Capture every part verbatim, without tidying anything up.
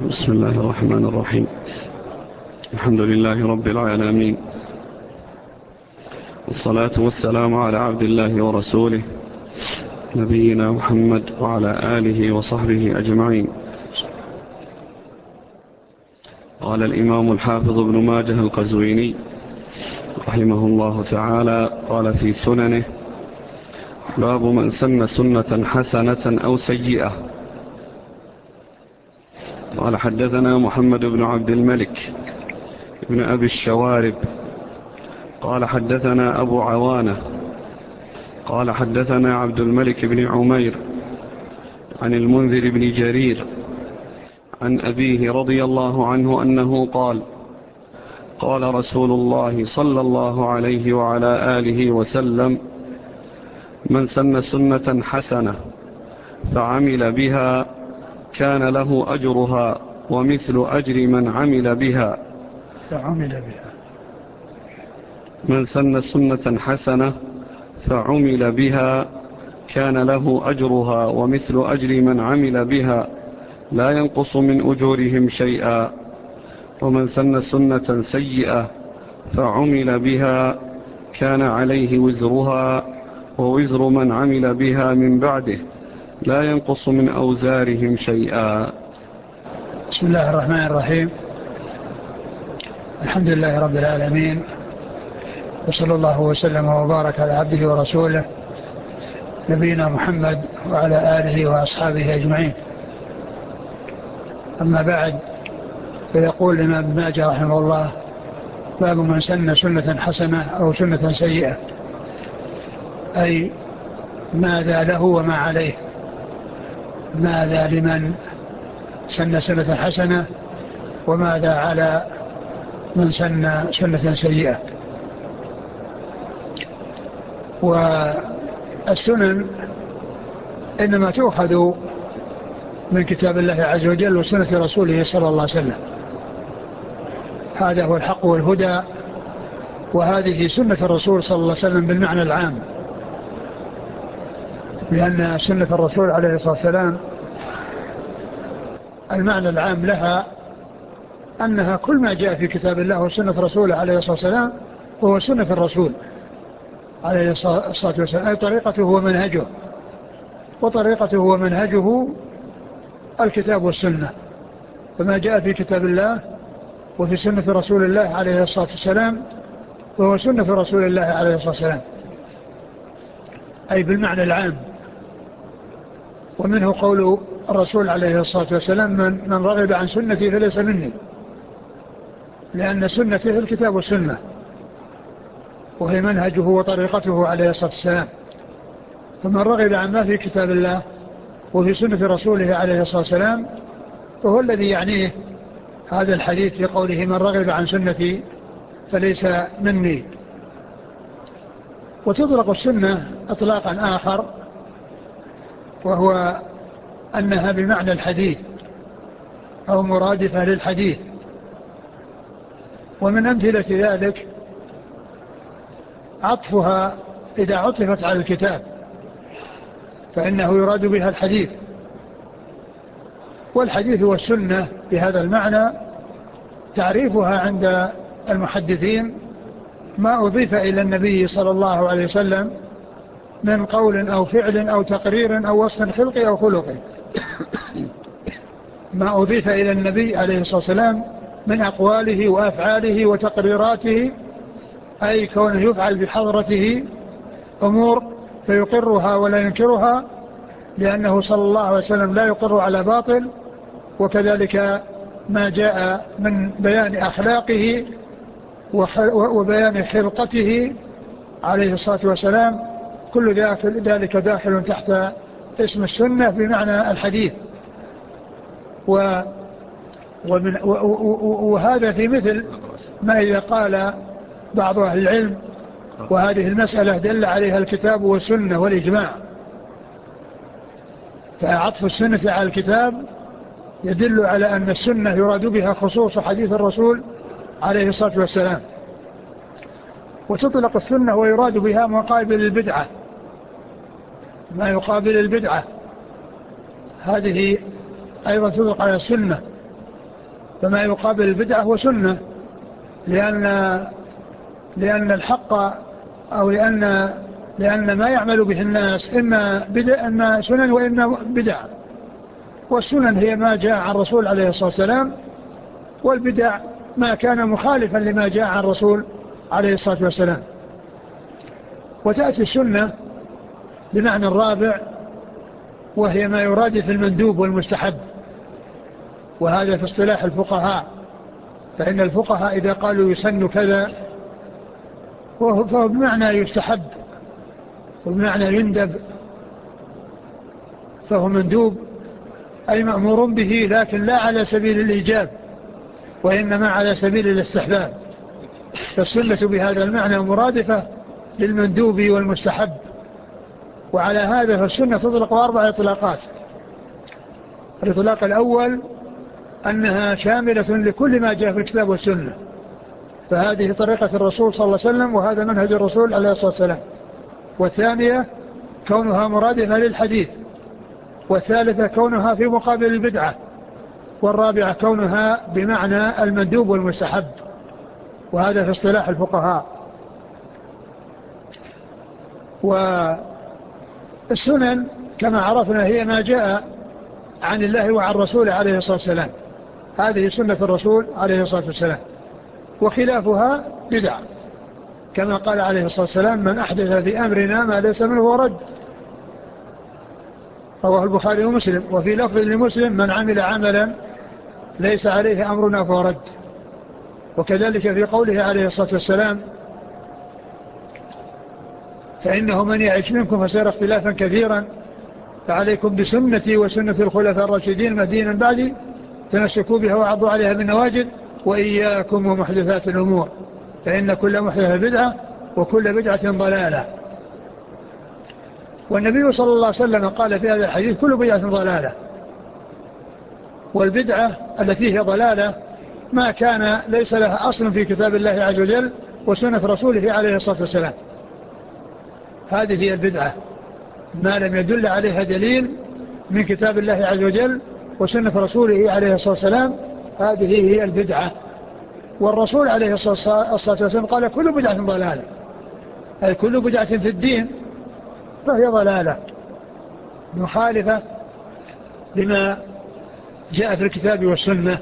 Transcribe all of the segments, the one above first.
بسم الله الرحمن الرحيم. الحمد لله رب العالمين، والصلاة والسلام على عبد الله ورسوله نبينا محمد وعلى آله وصحبه أجمعين. قال الإمام الحافظ ابن ماجه القزويني رحمه الله تعالى قال في سننه: باب من سن سنة حسنة أو سيئة. قال حدثنا محمد بن عبد الملك ابن أبي الشوارب قال حدثنا أبو عوانة قال حدثنا عبد الملك بن عمير عن المنذر بن جرير عن أبيه رضي الله عنه أنه قال: قال رسول الله صلى الله عليه وعلى آله وسلم: من سن سنة حسنة فعمل بها كان له أجرها ومثل أجر من عمل بها فعمل بها من سن سنة حسنة فعمل بها كان له أجرها ومثل أجر من عمل بها لا ينقص من أجورهم شيئا. ومن سن سنة سيئة فعمل بها كان عليه وزرها ووزر من عمل بها من بعده لا ينقص من أوزارهم شيئا. بسم الله الرحمن الرحيم. الحمد لله رب العالمين، وصلى الله وسلم وبارك على عبده ورسوله نبينا محمد وعلى آله وأصحابه أجمعين. أما بعد، فيقول الإمام ابن ماجه رحمه الله: باب من سن سنة حسنة أو سنة سيئة، أي ماذا له وما عليه. ماذا لمن سن سنة حسنة وماذا على من سن سنة سيئة. والسنن إنما تؤخذ من كتاب الله عز وجل وسنة رسوله صلى الله عليه وسلم، هذا هو الحق والهدى، وهذه سنة الرسول صلى الله عليه وسلم بالمعنى العام، لأن سنة الرسول عليه الصلاة والسلام المعنى العام لها أنها كل ما جاء في كتاب الله وسنة رسوله عليه الصلاة والسلام هو سنة الرسول عليه الصلاة والسلام، أي طريقته ومنهجه، وطريقته ومنهجه الكتاب والسنة. فما جاء في كتاب الله وفي سنة رسول الله عليه الصلاة والسلام وهو سنة رسول الله عليه الصلاة والسلام، أي بالمعنى العام. ومنه قول الرسول عليه الصلاة والسلام: من, من رغب عن سنتي فليس مني، لأن سنته الكتاب والسنة، وهي منهجه وطريقته عليه الصلاة والسلام. فمن رغب عن ما في كتاب الله وفي سنة رسوله عليه الصلاة والسلام وهو الذي يعنيه هذا الحديث في قوله: من رغب عن سنتي فليس مني. وتطلق السنة اطلاقا آخر، وهو أنها بمعنى الحديث أو مرادفة للحديث. ومن أمثلة ذلك عطفها إذا عطفت على الكتاب فإنه يراد بها الحديث، والحديث هو السنة بهذا المعنى. تعريفها عند المحدثين ما أضيف إلى النبي صلى الله عليه وسلم من قول أو فعل أو تقرير أو وصف خلقي أو خلقي. ما أضيف إلى النبي عليه الصلاة والسلام من أقواله وأفعاله وتقريراته، أي كونه يفعل بحضرته أمور فيقرها ولا ينكرها، لأنه صلى الله عليه وسلم لا يقر على باطل. وكذلك ما جاء من بيان أخلاقه وبيان خلقته عليه الصلاة والسلام، كل ذلك داخل تحت اسم السنة بمعنى الحديث. و ومن وهذا في مثل ما إذا قال بعض أهل العلم: وهذه المسألة دل عليها الكتاب والسنة والإجماع. فعطف السنة على الكتاب يدل على أن السنة يراد بها خصوص حديث الرسول عليه الصلاة والسلام. وتطلق السنة ويراد بها مقابل البدعة، ما يقابل البدعة، هذه أيضا تطلق على السنة. فما يقابل البدعة هو سنة، لأن لأن الحق أو لأن لأن ما يعمل به الناس إما بدع إما سنن وإما بدع، والسنن هي ما جاء عن الرسول عليه الصلاة والسلام، والبدع ما كان مخالفا لما جاء عن الرسول عليه الصلاة والسلام. وتأتي السنة بمعنى الرابع، وهي ما يرادف المندوب والمستحب، وهذا في اصطلاح الفقهاء. فإن الفقهاء إذا قالوا يسن كذا فهو بمعنى يستحب وبمعنى يندب، فهو مندوب أي مأمور به، لكن لا على سبيل الإيجاب وإنما على سبيل الاستحباب. فالسنة بهذا المعنى مرادفة للمندوب والمستحب. وعلى هذا فالسنة تطلق أربع إطلاقات. الإطلاق الأول أنها شاملة لكل ما جاء في الكتاب والسنة، فهذه طريقة الرسول صلى الله عليه وسلم وهذا منهج الرسول عليه الصلاة والسلام. والثانية كونها مرادفة للحديث. والثالثة كونها في مقابل البدعة. والرابعة كونها بمعنى المندوب والمستحب، وهذا في اصطلاح الفقهاء. والسنن كما عرفنا هي ما جاء عن الله وعن رسوله عليه الصلاة والسلام، هذه سنة الرسول عليه الصلاة والسلام. وخلافها بدع، كما قال عليه الصلاة والسلام: من أحدث في أمرنا ما ليس منه ورد. رواه البخاري ومسلم. وفي لفظ لمسلم: من عمل عملا ليس عليه أمرنا فهو رد. وكذلك في قوله عليه الصلاة والسلام: فإنه من يعيش منكم فسيرى اختلافا كثيرا فعليكم بسنتي وسنة الخلفاء الراشدين المهديين من بعدي تمسكوا بها وعضوا عليها بالنواجذ وإياكم ومحدثات الأمور فإن كل محدثة بدعة وكل بدعة ضلالة. والنبي صلى الله عليه وسلم قال في هذا الحديث: كل بدعة ضلالة. والبدعة التي هي ضلالة ما كان ليس لها أصل في كتاب الله عز وجل وسنة رسوله عليه الصلاة والسلام. هذه هي البدعة، ما لم يدل عليها دليل من كتاب الله عز وجل وسنة رسوله عليه الصلاة والسلام، هذه هي البدعة. والرسول عليه الصلاة والسلام قال: كل بدعة ضلالة، أي كل بدعة في الدين فهي ضلالة مخالفة لما جاء في الكتاب والسنة.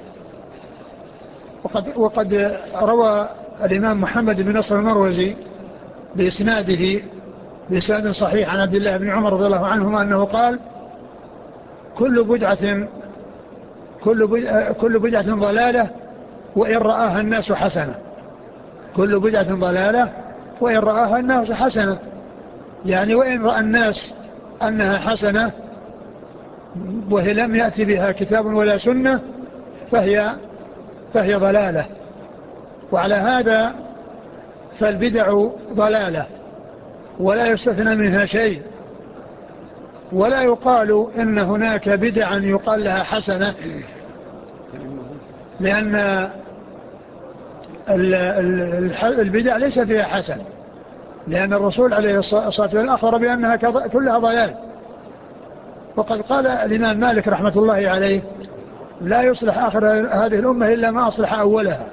وقد, وقد روى الإمام محمد بن نصر المروزي بإسناده بإسناد صحيح عن عبد الله بن عمر رضي الله عنهما أنه قال: كل بدعة كل بدعة, كل بدعة ضلالة وإن رآها الناس حسنة. كل بدعة ضلالة وإن رآها الناس حسنة، يعني وإن رأى الناس أنها حسنة وهي لم يأتي بها كتاب ولا سنة فهي, فهي ضلالة. وعلى هذا فالبدع ضلالة ولا يستثنى منها شيء، ولا يقال إن هناك بدعا يقال لها حسنة، لأن البدع ليس فيها حسن، لأن الرسول عليه الصلاة والسلام أخبر بأنها كلها ضلال. وقد قال الإمام مالك رحمة الله عليه: لا يصلح آخر هذه الأمة إلا ما أصلح أولها.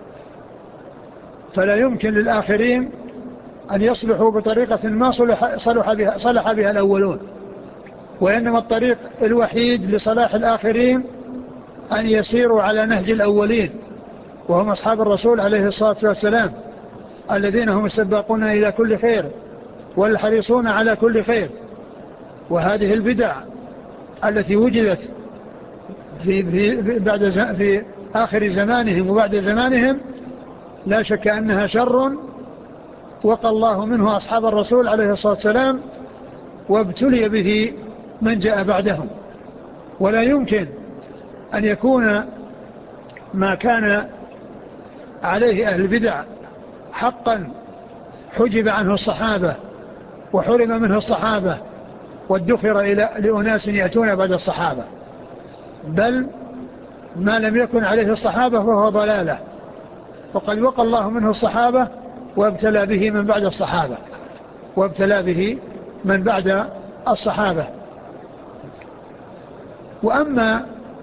فلا يمكن للآخرين أن يصلحوا بطريقة ما صلح, صلح, بها, صلح بها الأولون، وإنما الطريق الوحيد لصلاح الآخرين أن يسيروا على نهج الأولين، وهم أصحاب الرسول عليه الصلاة والسلام، الذين هم السباقون إلى كل خير والحريصون على كل خير. وهذه البدع التي وجدت في, في, بعد في آخر زمانهم وبعد زمانهم لا شك أنها شر وقى الله منه أصحاب الرسول عليه الصلاة والسلام، وابتلي به من جاء بعدهم. ولا يمكن أن يكون ما كان عليه أهل البدع حقا حجب عنه الصحابة وحرم منه الصحابة وادخر إلى لأناس يأتون بعد الصحابة، بل ما لم يكن عليه الصحابة فهو ضلالة، وقد وقى الله منه الصحابة وابتلى به من بعد الصحابة وابتلى به من بعد الصحابة. وأما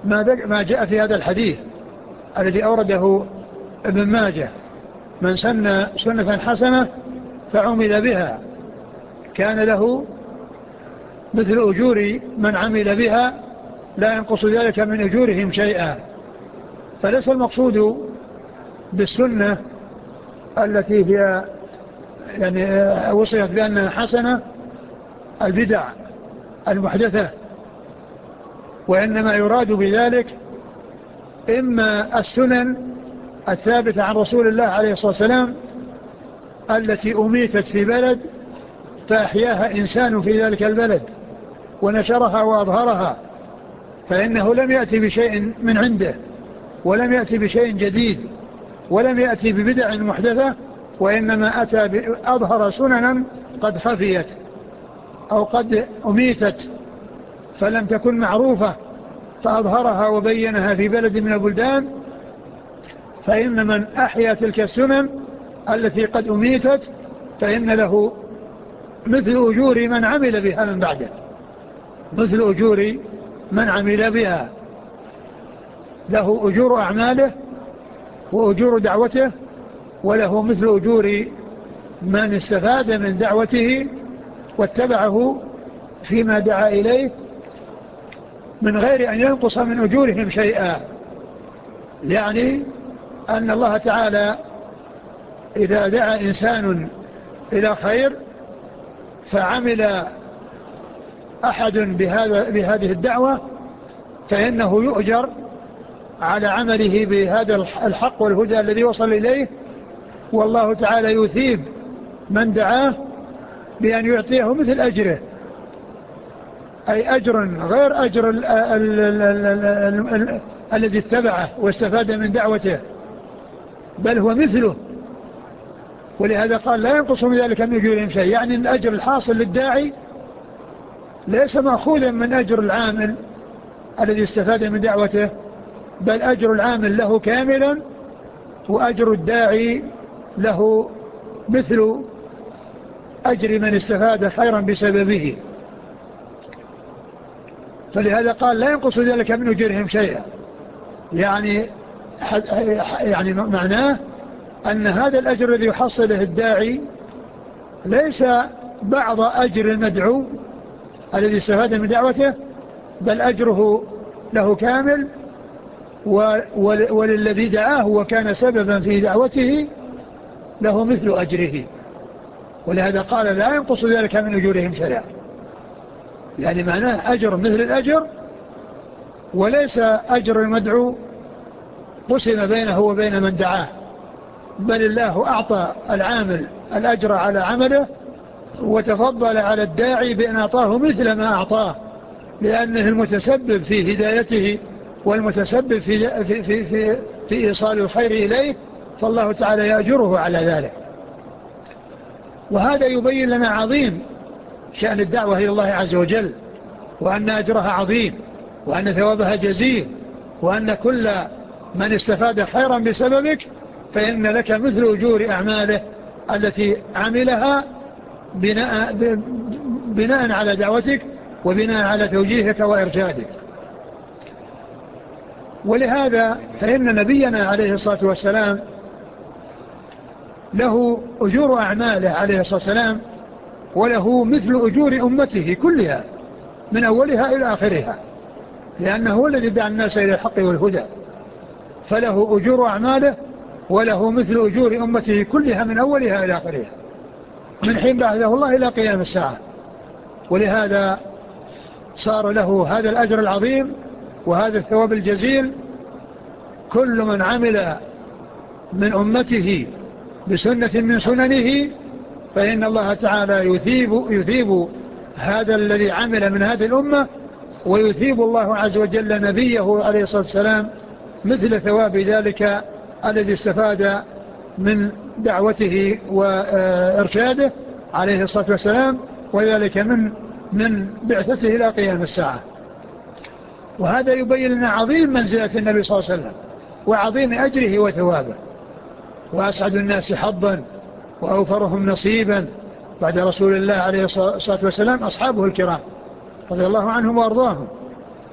ما جاء في هذا الحديث الذي أورده ابن ماجه: من سن سنة حسنة فعمل بها كان له مثل أجور من عمل بها لا ينقص ذلك من أجورهم شيئا. فليس المقصود بالسنة التي هي يعني وصفت بأنها حسنة البدع المحدثة، وإنما يراد بذلك إما السنن الثابتة عن رسول الله عليه الصلاة والسلام التي أميتت في بلد فأحياها إنسان في ذلك البلد ونشرها وأظهرها، فإنه لم يأتي بشيء من عنده ولم يأتي بشيء جديد ولم يأتي ببدع محدثة، وإنما أتى بأظهر سننا قد خفيت أو قد أميتت فلم تكن معروفة فأظهرها وبينها في بلد من البلدان. فإن من أحيا تلك السنن التي قد أميتت فإن له مثل أجور من عمل بها من بعده، مثل أجور من عمل بها، له أجور أعماله وأجور دعوته، وله مثل أجور من استفاد من دعوته واتبعه فيما دعا إليه من غير أن ينقص من أجورهم شيئا. يعني أن الله تعالى إذا دعا إنسان إلى خير فعمل أحد بهذا بهذه الدعوة فإنه يؤجر على عمله بهذا الحق والهدى الذي وصل إليه، والله تعالى يثيب من دعاه بأن يعطيه مثل أجره، أي أجر غير أجر ال ال ال ال ال ال الذي اتبعه واستفاد من دعوته، بل هو مثله. ولهذا قال لا ينقص من ذلك من أجورهم شيء، يعني الأجر الحاصل للداعي ليس مأخوذا من أجر العامل الذي استفاد من دعوته، بل أجر العامل له كاملا وأجر الداعي له مثل أجر من استفاد خيرا بسببه. فلهذا قال لا ينقص ذلك من أجورهم شيئا، يعني يعني معناه أن هذا الأجر الذي يحصله الداعي ليس بعض أجر المدعو الذي استفاد من دعوته، بل أجره له كامل، وللذي دعاه وكان سببا في دعوته له مثل أجره. ولهذا قال لا ينقص ذلك من أجورهم شيئا، يعني معناه أجر مثل الأجر، وليس أجر المدعو قسم بينه وبين من دعاه، بل الله أعطى العامل الأجر على عمله وتفضل على الداعي بأن أعطاه مثل ما أعطاه، لأنه المتسبب في هدايته والمتسبب في, في, في, في, في إيصال الخير إليه، فالله تعالى يأجره على ذلك. وهذا يبين لنا عظيم شأن الدعوة إلى الله عز وجل، وأن أجرها عظيم، وأن ثوابها جزيل، وأن كل من استفاد خيرا بسببك فإن لك مثل أجور أعماله التي عملها بناء, بناء على دعوتك وبناء على توجيهك وإرشادك. ولهذا فإن نبينا عليه الصلاة والسلام له أجور أعماله عليه الصلاة والسلام، وله مثل أجور أمته كلها من أولها إلى آخرها، لأنه هو الذي دعا الناس إلى الحق والهدى، فله أجور أعماله وله مثل أجور أمته كلها من أولها إلى آخرها من حين بعثه الله إلى قيام الساعة. ولهذا صار له هذا الأجر العظيم وهذا الثواب الجزيل. كل من عمل من أمته بسنة من سننه فإن الله تعالى يثيب, يثيب هذا الذي عمل من هذه الأمة، ويثيب الله عز وجل نبيه عليه الصلاة والسلام مثل ثواب ذلك الذي استفاد من دعوته وإرشاده عليه الصلاة والسلام، وذلك من من بعثته إلى قيام الساعة. وهذا يبين لنا عظيم منزلة النبي صلى الله عليه وسلم وعظيم أجره وثوابه. وأسعد الناس حظا وأوفرهم نصيبا بعد رسول الله عليه الصلاة والسلام أصحابه الكرام رضي الله عنهم وأرضاهم،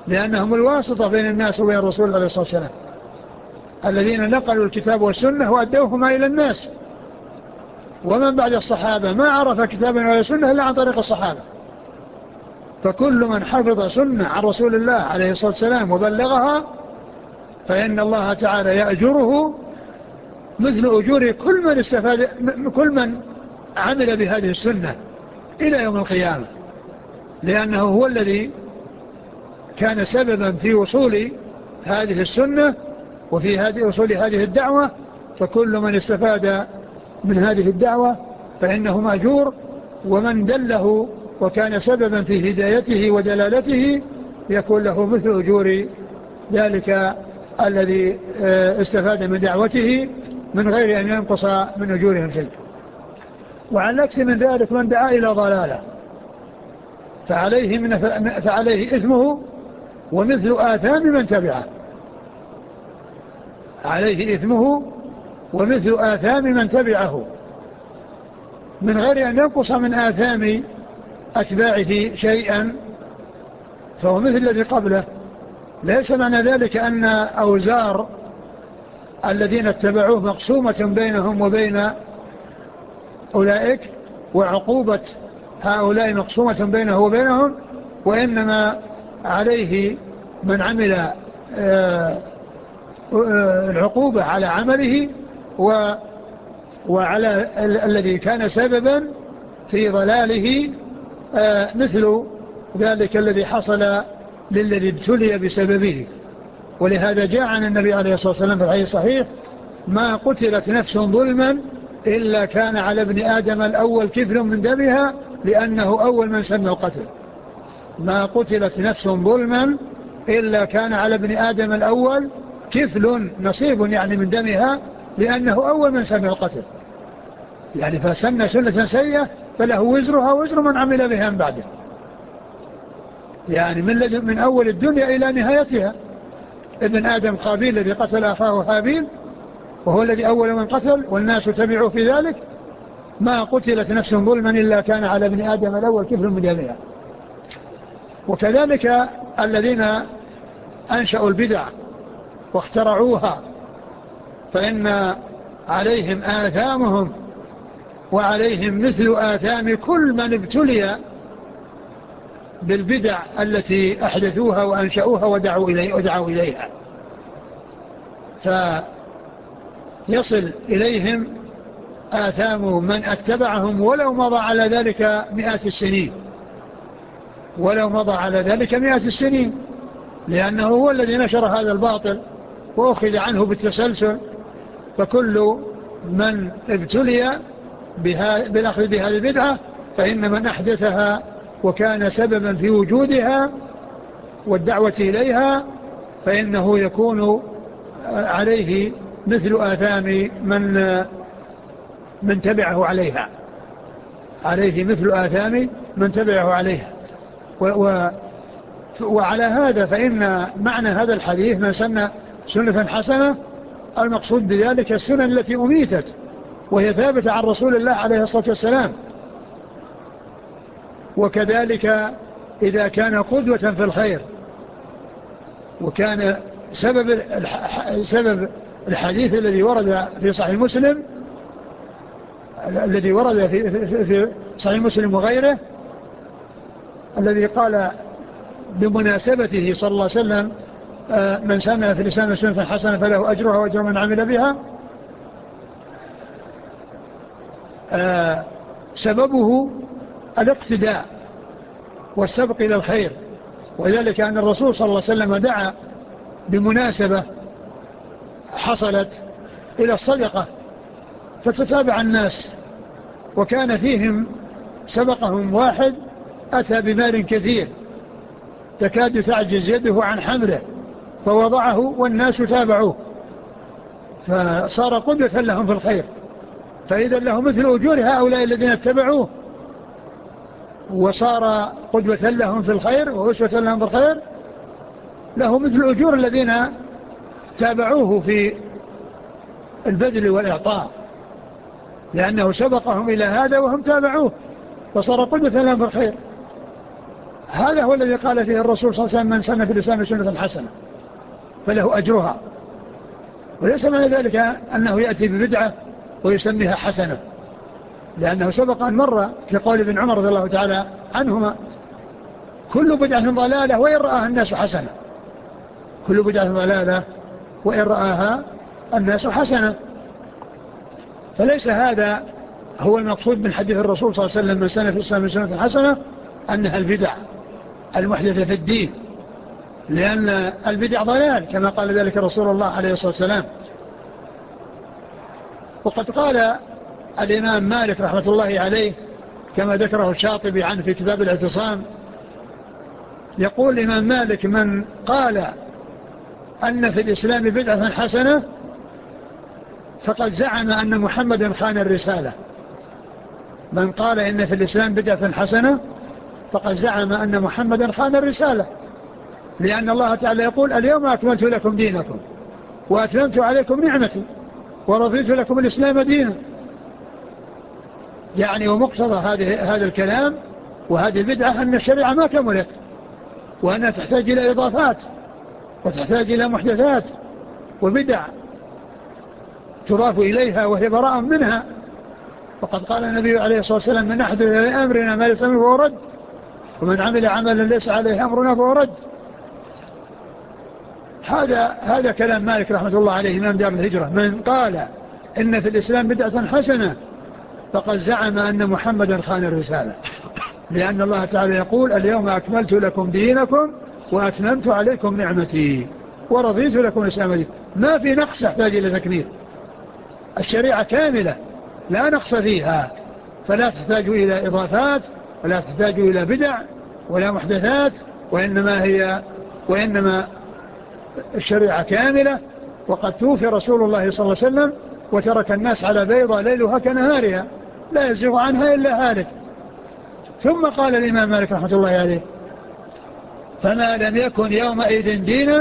لأنهم الواسطة بين الناس وبين الرسول عليه الصلاة والسلام، الذين نقلوا الكتاب والسنة وأدوهما إلى الناس. ومن بعد الصحابة ما عرف كتابا ولا سنة إلا عن طريق الصحابة. فكل من حفظ سنة عن رسول الله عليه الصلاة والسلام وبلغها فإن الله تعالى يأجره مثل أجور كل من استفاد كل من عمل بهذه السنة إلى يوم القيامة، لأنه هو الذي كان سببا في وصول هذه السنة وفي هذه وصول هذه الدعوة. فكل من استفاد من هذه الدعوة فإنه مأجور، ومن دله وكان سببا في هدايته ودلالته يكون له مثل أجور ذلك الذي استفاد من دعوته من غير أن ينقص من أجورهم شيء. وعن العكس من ذلك من دعا إلى ضلالة فعليه, من فعليه إثمه ومثل آثام من تبعه، عليه إثمه ومثل آثام من تبعه من غير أن ينقص من آثام أتباعه شيئا، فهو مثل الذي قبله. ليس معنى ذلك أن أوزار الذين اتبعوه مقسومة بينهم وبين أولئك، وعقوبة هؤلاء مقسومة بينه وبينهم، وإنما عليه من عمل العقوبة على عمله وعلى الذي كان سببا في ضلاله مثل ذلك الذي حصل للذي ابتلي بسببه. ولهذا جاء عن النبي عليه الصلاة والسلام في الحديث الصحيح: ما قتلت نفس ظلما إلا كان على ابن آدم الأول كفل من دمها لأنه أول من سن القتل. ما قتلت نفس ظلما إلا كان على ابن آدم الأول كفل، نصيب يعني من دمها، لأنه أول من سن القتل. يعني فسن سنة سيئة فله وزرها وزر من عمل بها من بعده، يعني من, من أول الدنيا إلى نهايتها. ابن آدم قابيل الذي قتل أخاه هابيل وهو الذي أول من قتل والناس تبعوا في ذلك. ما قتلت نفس ظلما إلا كان على ابن آدم الأول كفل من دمها. وكذلك الذين أنشأوا البدع واخترعوها فإن عليهم آثامهم وعليهم مثل آثام كل من ابتلي بالبدع التي أحدثوها وأنشأوها ودعوا, إلي ودعوا إليها، فيصل إليهم آثام من اتبعهم ولو مضى على ذلك مئات السنين، ولو مضى على ذلك مئات السنين، لأنه هو الذي نشر هذا الباطل وأخذ عنه بالتسلسل. فكل من ابتلي بالأخذ بهذه البدعة فإن من أحدثها وكان سببا في وجودها والدعوة إليها فإنه يكون عليه مثل آثام من من تبعه عليها، عليه مثل آثام من تبعه عليها. و و وعلى هذا فإن معنى هذا الحديث: من سن سنة حسنة، المقصود بذلك السنن التي أميتت وهي ثابتة عن رسول الله عليه الصلاة والسلام. وكذلك إذا كان قدوة في الخير وكان سبب سبب الحديث الذي ورد في صحيح مسلم الذي ورد في, في, في صحيح مسلم وغيره الذي قال بمناسبته صلى الله عليه وسلم: من سن في الإسلام سنة حسنة فله أجرها وأجر من عمل بها. سببه الاقتداء والسبق إلى الخير، وذلك أن الرسول صلى الله عليه وسلم دعا بمناسبة حصلت إلى الصدقة فتتابع الناس، وكان فيهم سبقهم واحد أتى بمال كثير تكاد تعجز يده عن حمله فوضعه والناس تابعوه فصار قدوة لهم في الخير. فإذا له مثل أجور هؤلاء الذين اتبعوه وصار قدوة لهم في الخير وأسوة لهم في الخير، له مثل أجور الذين تابعوه في البذل والإعطاء، لأنه سبقهم إلى هذا وهم تابعوه فصار قدوة لهم في الخير. هذا هو الذي قال فيه الرسول صلى الله عليه وسلم: من سن في الإسلام سنة حسنة فله أجرها. وليس معنى ذلك أنه يأتي ببدعة ويسميها حسنة، لأنه سبق أن مر في قول ابن عمر رضي الله تعالى عنهما: كل بدعة ضلالة وإن رآها الناس حسنة. كل بدعة ضلالة وإن رآها الناس حسنة. فليس هذا هو المقصود من حديث الرسول صلى الله عليه وسلم: من سن في الإسلام سنة حسنة، أنها البدع المحدثة في الدين، لأن البدع ضلال كما قال ذلك رسول الله عليه الصلاة والسلام. وقد قال الإمام مالك رحمة الله عليه كما ذكره الشاطبي عنه في كتاب الاعتصام، يقول الإمام مالك: من قال أن في الإسلام بدعة حسنة فقد زعم أن محمدا خان الرسالة. من قال إن في الإسلام بدعة حسنة فقد زعم أن محمدا خان الرسالة، لأن الله تعالى يقول: اليوم أكملت لكم دينكم وأتممت عليكم نعمتي ورضيت لكم الإسلام دينا. يعني ومقتضى هذه هذا الكلام وهذه البدعة أن الشريعة ما كملت، وأنها تحتاج إلى إضافات وتحتاج إلى محدثات وبدع تضاف إليها وهي براء منها. وقد قال النبي عليه الصلاة والسلام: من أحدث في أمرنا ما ليس منه فهو رد، ومن عمل عملا ليس عليه أمرنا فهو رد. هذا هذا كلام مالك رحمة الله عليه إمام دار الهجرة: من قال إن في الإسلام بدعة حسنة فقد زعم أن محمدا خان الرسالة، لأن الله تعالى يقول: اليوم أكملت لكم دينكم وأتممت عليكم نعمتي ورضيت لكم الإسلام دينا. ما في نقص يحتاج إلى تكميل، الشريعة كاملة لا نقص فيها، فلا تحتاج إلى إضافات ولا تحتاج إلى بدع ولا محدثات، وإنما هي وإنما الشريعة كاملة. وقد توفي رسول الله صلى الله عليه وسلم وترك الناس على بيضة ليلها كنهارها لا يزيغ عنها إلا هالك. ثم قال الإمام مالك رحمة الله عليه: فما لم يكن يومئذ دينا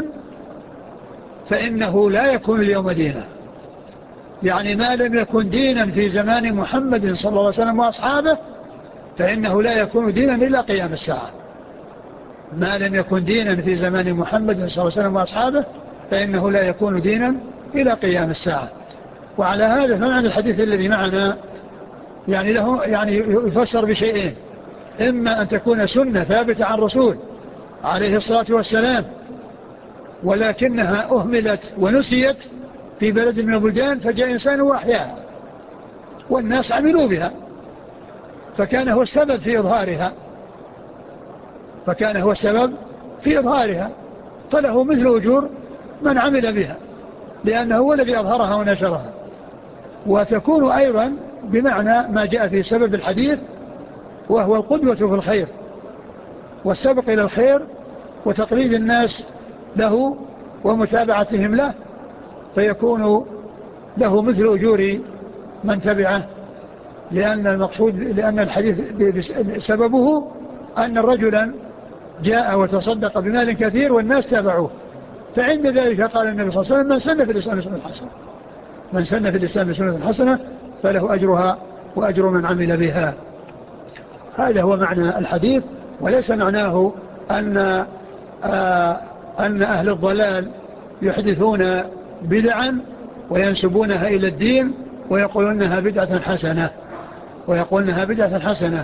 فإنه لا يكون اليوم دينا. يعني ما لم يكن دينا في زمان محمد صلى الله عليه وسلم وأصحابه فإنه لا يكون دينا إلى قيام الساعة. ما لم يكن دينا في زمان محمد صلى الله عليه وسلم وأصحابه فإنه لا يكون دينا إلى قيام الساعة. وعلى هذا فمعنى الحديث الذي معنا يعني له يعني يفسر بشيئين: إما أن تكون سنة ثابتة عن رسول عليه الصلاة والسلام ولكنها أهملت ونسيت في بلد من البلدان فجاء إنسان وأحياها والناس عملوا بها فكان هو السبب في إظهارها فكان هو السبب في إظهارها فله مثل أجور من عمل بها لأنه هو الذي أظهرها ونشرها. وتكون أيضا بمعنى ما جاء في سبب الحديث وهو القدوة في الخير والسبق إلى الخير وتقليد الناس له ومتابعتهم له، فيكون له مثل أجور من تبعه، لأن المقصود لأن الحديث سببه أن الرجلا جاء وتصدق بمال كثير والناس تابعوه، فعند ذلك قال النبي صلى الله عليه وسلم: من سن في الإسلام سنة حسنة من سن في الإسلام سنة حسنة فله أجرها وأجر من عمل بها. هذا هو معنى الحديث، وليس معناه أن آه أن أهل الضلال يحدثون بدعا وينسبونها إلى الدين ويقولونها بدعة حسنة ويقولونها بدعة حسنة.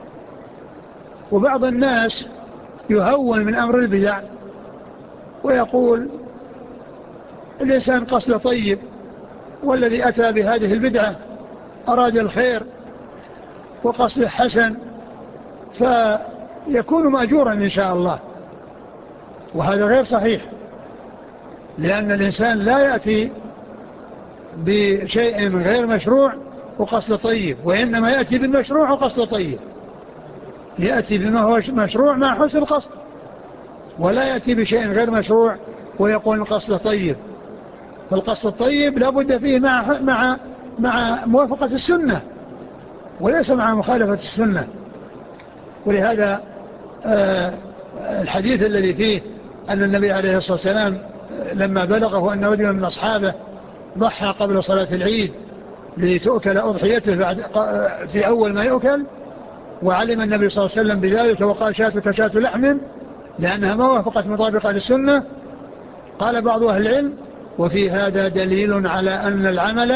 وبعض الناس يهون من أمر البدع ويقول الإنسان قصد طيب والذي أتى بهذه البدعة أراد الخير وقصد حسن فيكون مأجورا إن شاء الله، وهذا غير صحيح، لأن الإنسان لا يأتي بشيء غير مشروع وقصد طيب، وإنما يأتي بالمشروع وقصد طيب، يأتي بما هو مشروع مع حسن القصد، ولا يأتي بشيء غير مشروع ويقول القصد طيب. فالقصد الطيب لا بد فيه مع, مع, مع موافقة السنة وليس مع مخالفة السنة. ولهذا آه الحديث الذي فيه أن النبي عليه الصلاة والسلام لما بلغه أن رجلا من أصحابه ضحى قبل صلاة العيد لتؤكل أضحيته بعد في أول ما يؤكل، وعلم النبي صلى الله عليه وسلم بذلك وقال شاتك شات لحم لأنها ما وافقت مطابقة للسنة. قال بعض أهل العلم وفي هذا دليل على أن العمل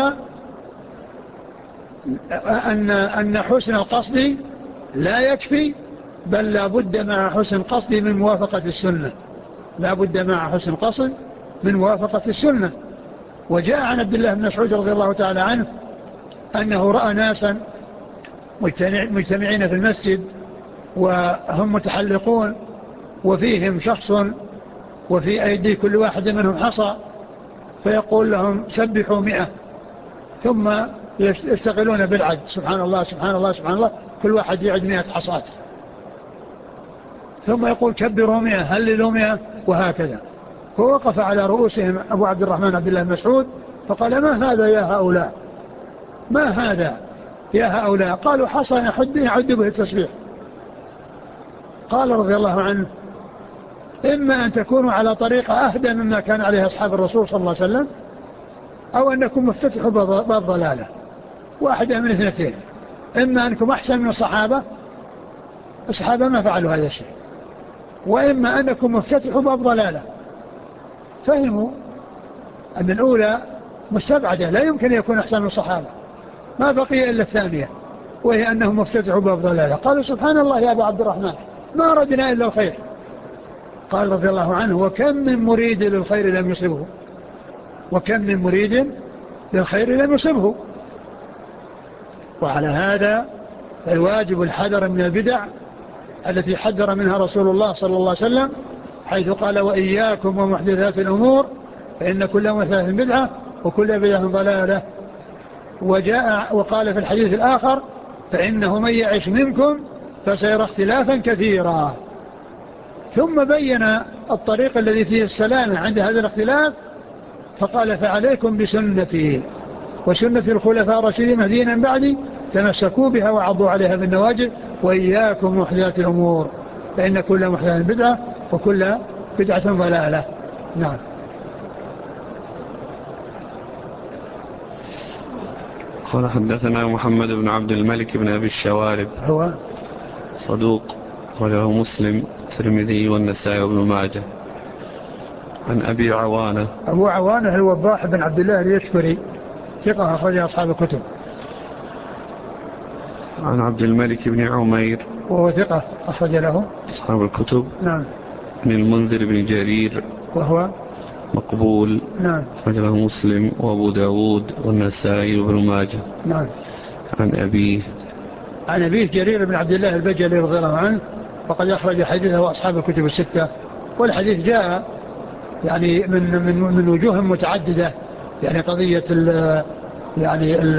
أن, أن حسن القصد لا يكفي، بل لا بد مع حسن القصد من موافقة السنة، لا بد مع حسن القصد من موافقة السنة. وجاء عن عبد الله بن مسعود رضي الله تعالى عنه أنه رأى ناسا مجتمعين في المسجد وهم متحلقون وفيهم شخص وفي أيدي كل واحد منهم حصى، فيقول لهم سبحوا مئة، ثم يشتغلون بالعد، سبحان الله سبحان الله سبحان الله، كل واحد يعد مئة حصاة، ثم يقول كبروا مئة هللوا مئة، وهكذا. فوقف على رؤوسهم أبو عبد الرحمن عبد الله بن مسعود فقال ما هذا يا هؤلاء، ما هذا يا هؤلاء؟ قالوا حصى نحد يعد به التسبيح. قال رضي الله عنه إما أن تكونوا على طريقة أهدى مما كان عليه أصحاب الرسول صلى الله عليه وسلم، أو أنكم مفتتحوا باب ضلالة، واحدة من اثنتين، إما أنكم أحسن من الصحابة، الصحابة ما فعلوا هذا الشيء، وإما أنكم مفتتحوا باب ضلالة. فهموا أن الأولى مستبعدة، لا يمكن أن يكون أحسن من الصحابة، ما بقي إلا الثانية وهي أنهم مفتتحوا باب ضلالة. قالوا سبحان الله يا أبا عبد الرحمن ما أردنا إلا الخير. قال رضي الله عنه وكم من مريد للخير لم يصبه، وكم من مريد للخير لم يصبه. وعلى هذا الواجب الحذر من البدع التي حذر منها رسول الله صلى الله عليه وسلم، حيث قال وإياكم ومحدثات الأمور فإن كل محدثة بدعة وكل بدعة ضلالة. وجاء وقال في الحديث الآخر فإنه من يعش منكم فسيرى اختلافا كثيرا. ثم بين الطريق الذي فيه السلامة عند هذا الاختلاف، فقال فعليكم بسنتي وسنة الخلفاء الراشدين المهديين من بعدي تمسكوا بها وعضوا عليها بالنواجذ وإياكم محدثات الأمور فإن كل محدثة بدعة وكل بدعة ضلالة. نعم. قال حدثنا محمد بن عبد الملك بن أبي الشوارب هو صدوق وله مسلم الترمذي والنسائي وابن ماجه. عن أبي عوانة أبو عوانة الوضاح بن عبد الله اليشكري ثقة أخرج أصحاب الكتب. عن عبد الملك بن عمير وهو ثقة أخرج له أصحاب الكتب. نعم. من المنذر بن جرير وهو مقبول. نعم. أخرج له مسلم وأبو داود والنسائي وابن ماجه. نعم. عن أبيه عن أبيه جرير بن عبد الله البجلي رضي الله عنه وقد أخرج حديثه أصحاب الكتب الستة. والحديث جاء يعني من من من وجوه متعددة، يعني قضية ال يعني ال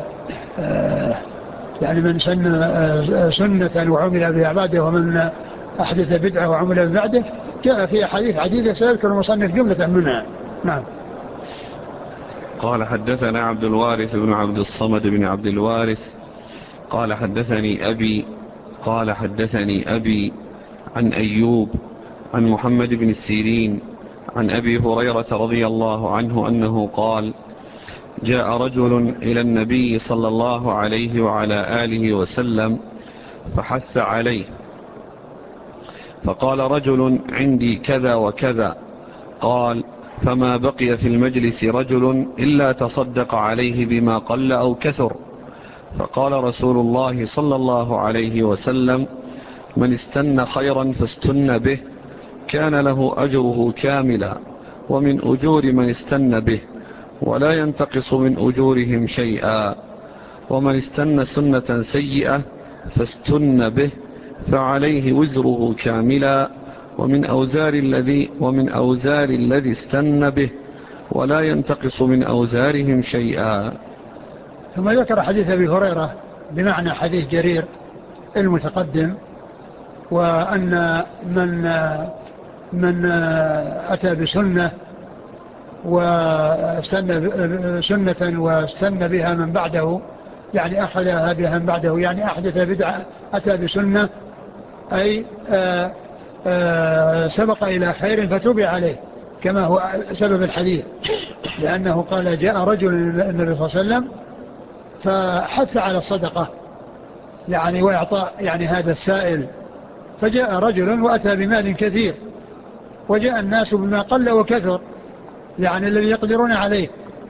يعني من سن سنة وعمل بها بعده ومن أحدث بدعة وعمل بها بعده، جاء في حديث عديدة سيذكر المصنف جملة منها. نعم. قال حدثنا عبد الوارث بن عبد الصمد بن عبد الوارث قال حدثني أبي قال حدثني أبي عن أيوب عن محمد بن السيرين عن أبي هريرة رضي الله عنه أنه قال جاء رجل إلى النبي صلى الله عليه وعلى آله وسلم فحث عليه، فقال رجل عندي كذا وكذا، قال فما بقي في المجلس رجل إلا تصدق عليه بما قل أو كثر، فقال رسول الله صلى الله عليه وسلم من استنى خيرا فاستن به كان له أجره كاملا ومن أجور من استنى به ولا ينتقص من أجورهم شيئا، ومن استنى سنة سيئة فاستن به فعليه وزره كاملا ومن أوزار الذي ومن أوزار الذي استن به ولا ينتقص من أوزارهم شيئا. ثم ذكر حديث أبي هريرة بمعنى حديث جرير المتقدم، وأن من من أتى بسنة واستنى سنة واستنى بها من بعده، يعني أخذها بها من بعده، يعني أحدث بدعة أتى بسنة أي آآ آآ سبق إلى خير فتبع عليه كما هو سبب الحديث، لأنه قال جاء رجل النبي صلى الله عليه وسلم فحث على الصدقة، يعني وإعطاء يعني هذا السائل. فجاء رجل وأتى بمال كثير، وجاء الناس بما قل وكثر يعني الذي يقدرون عليه.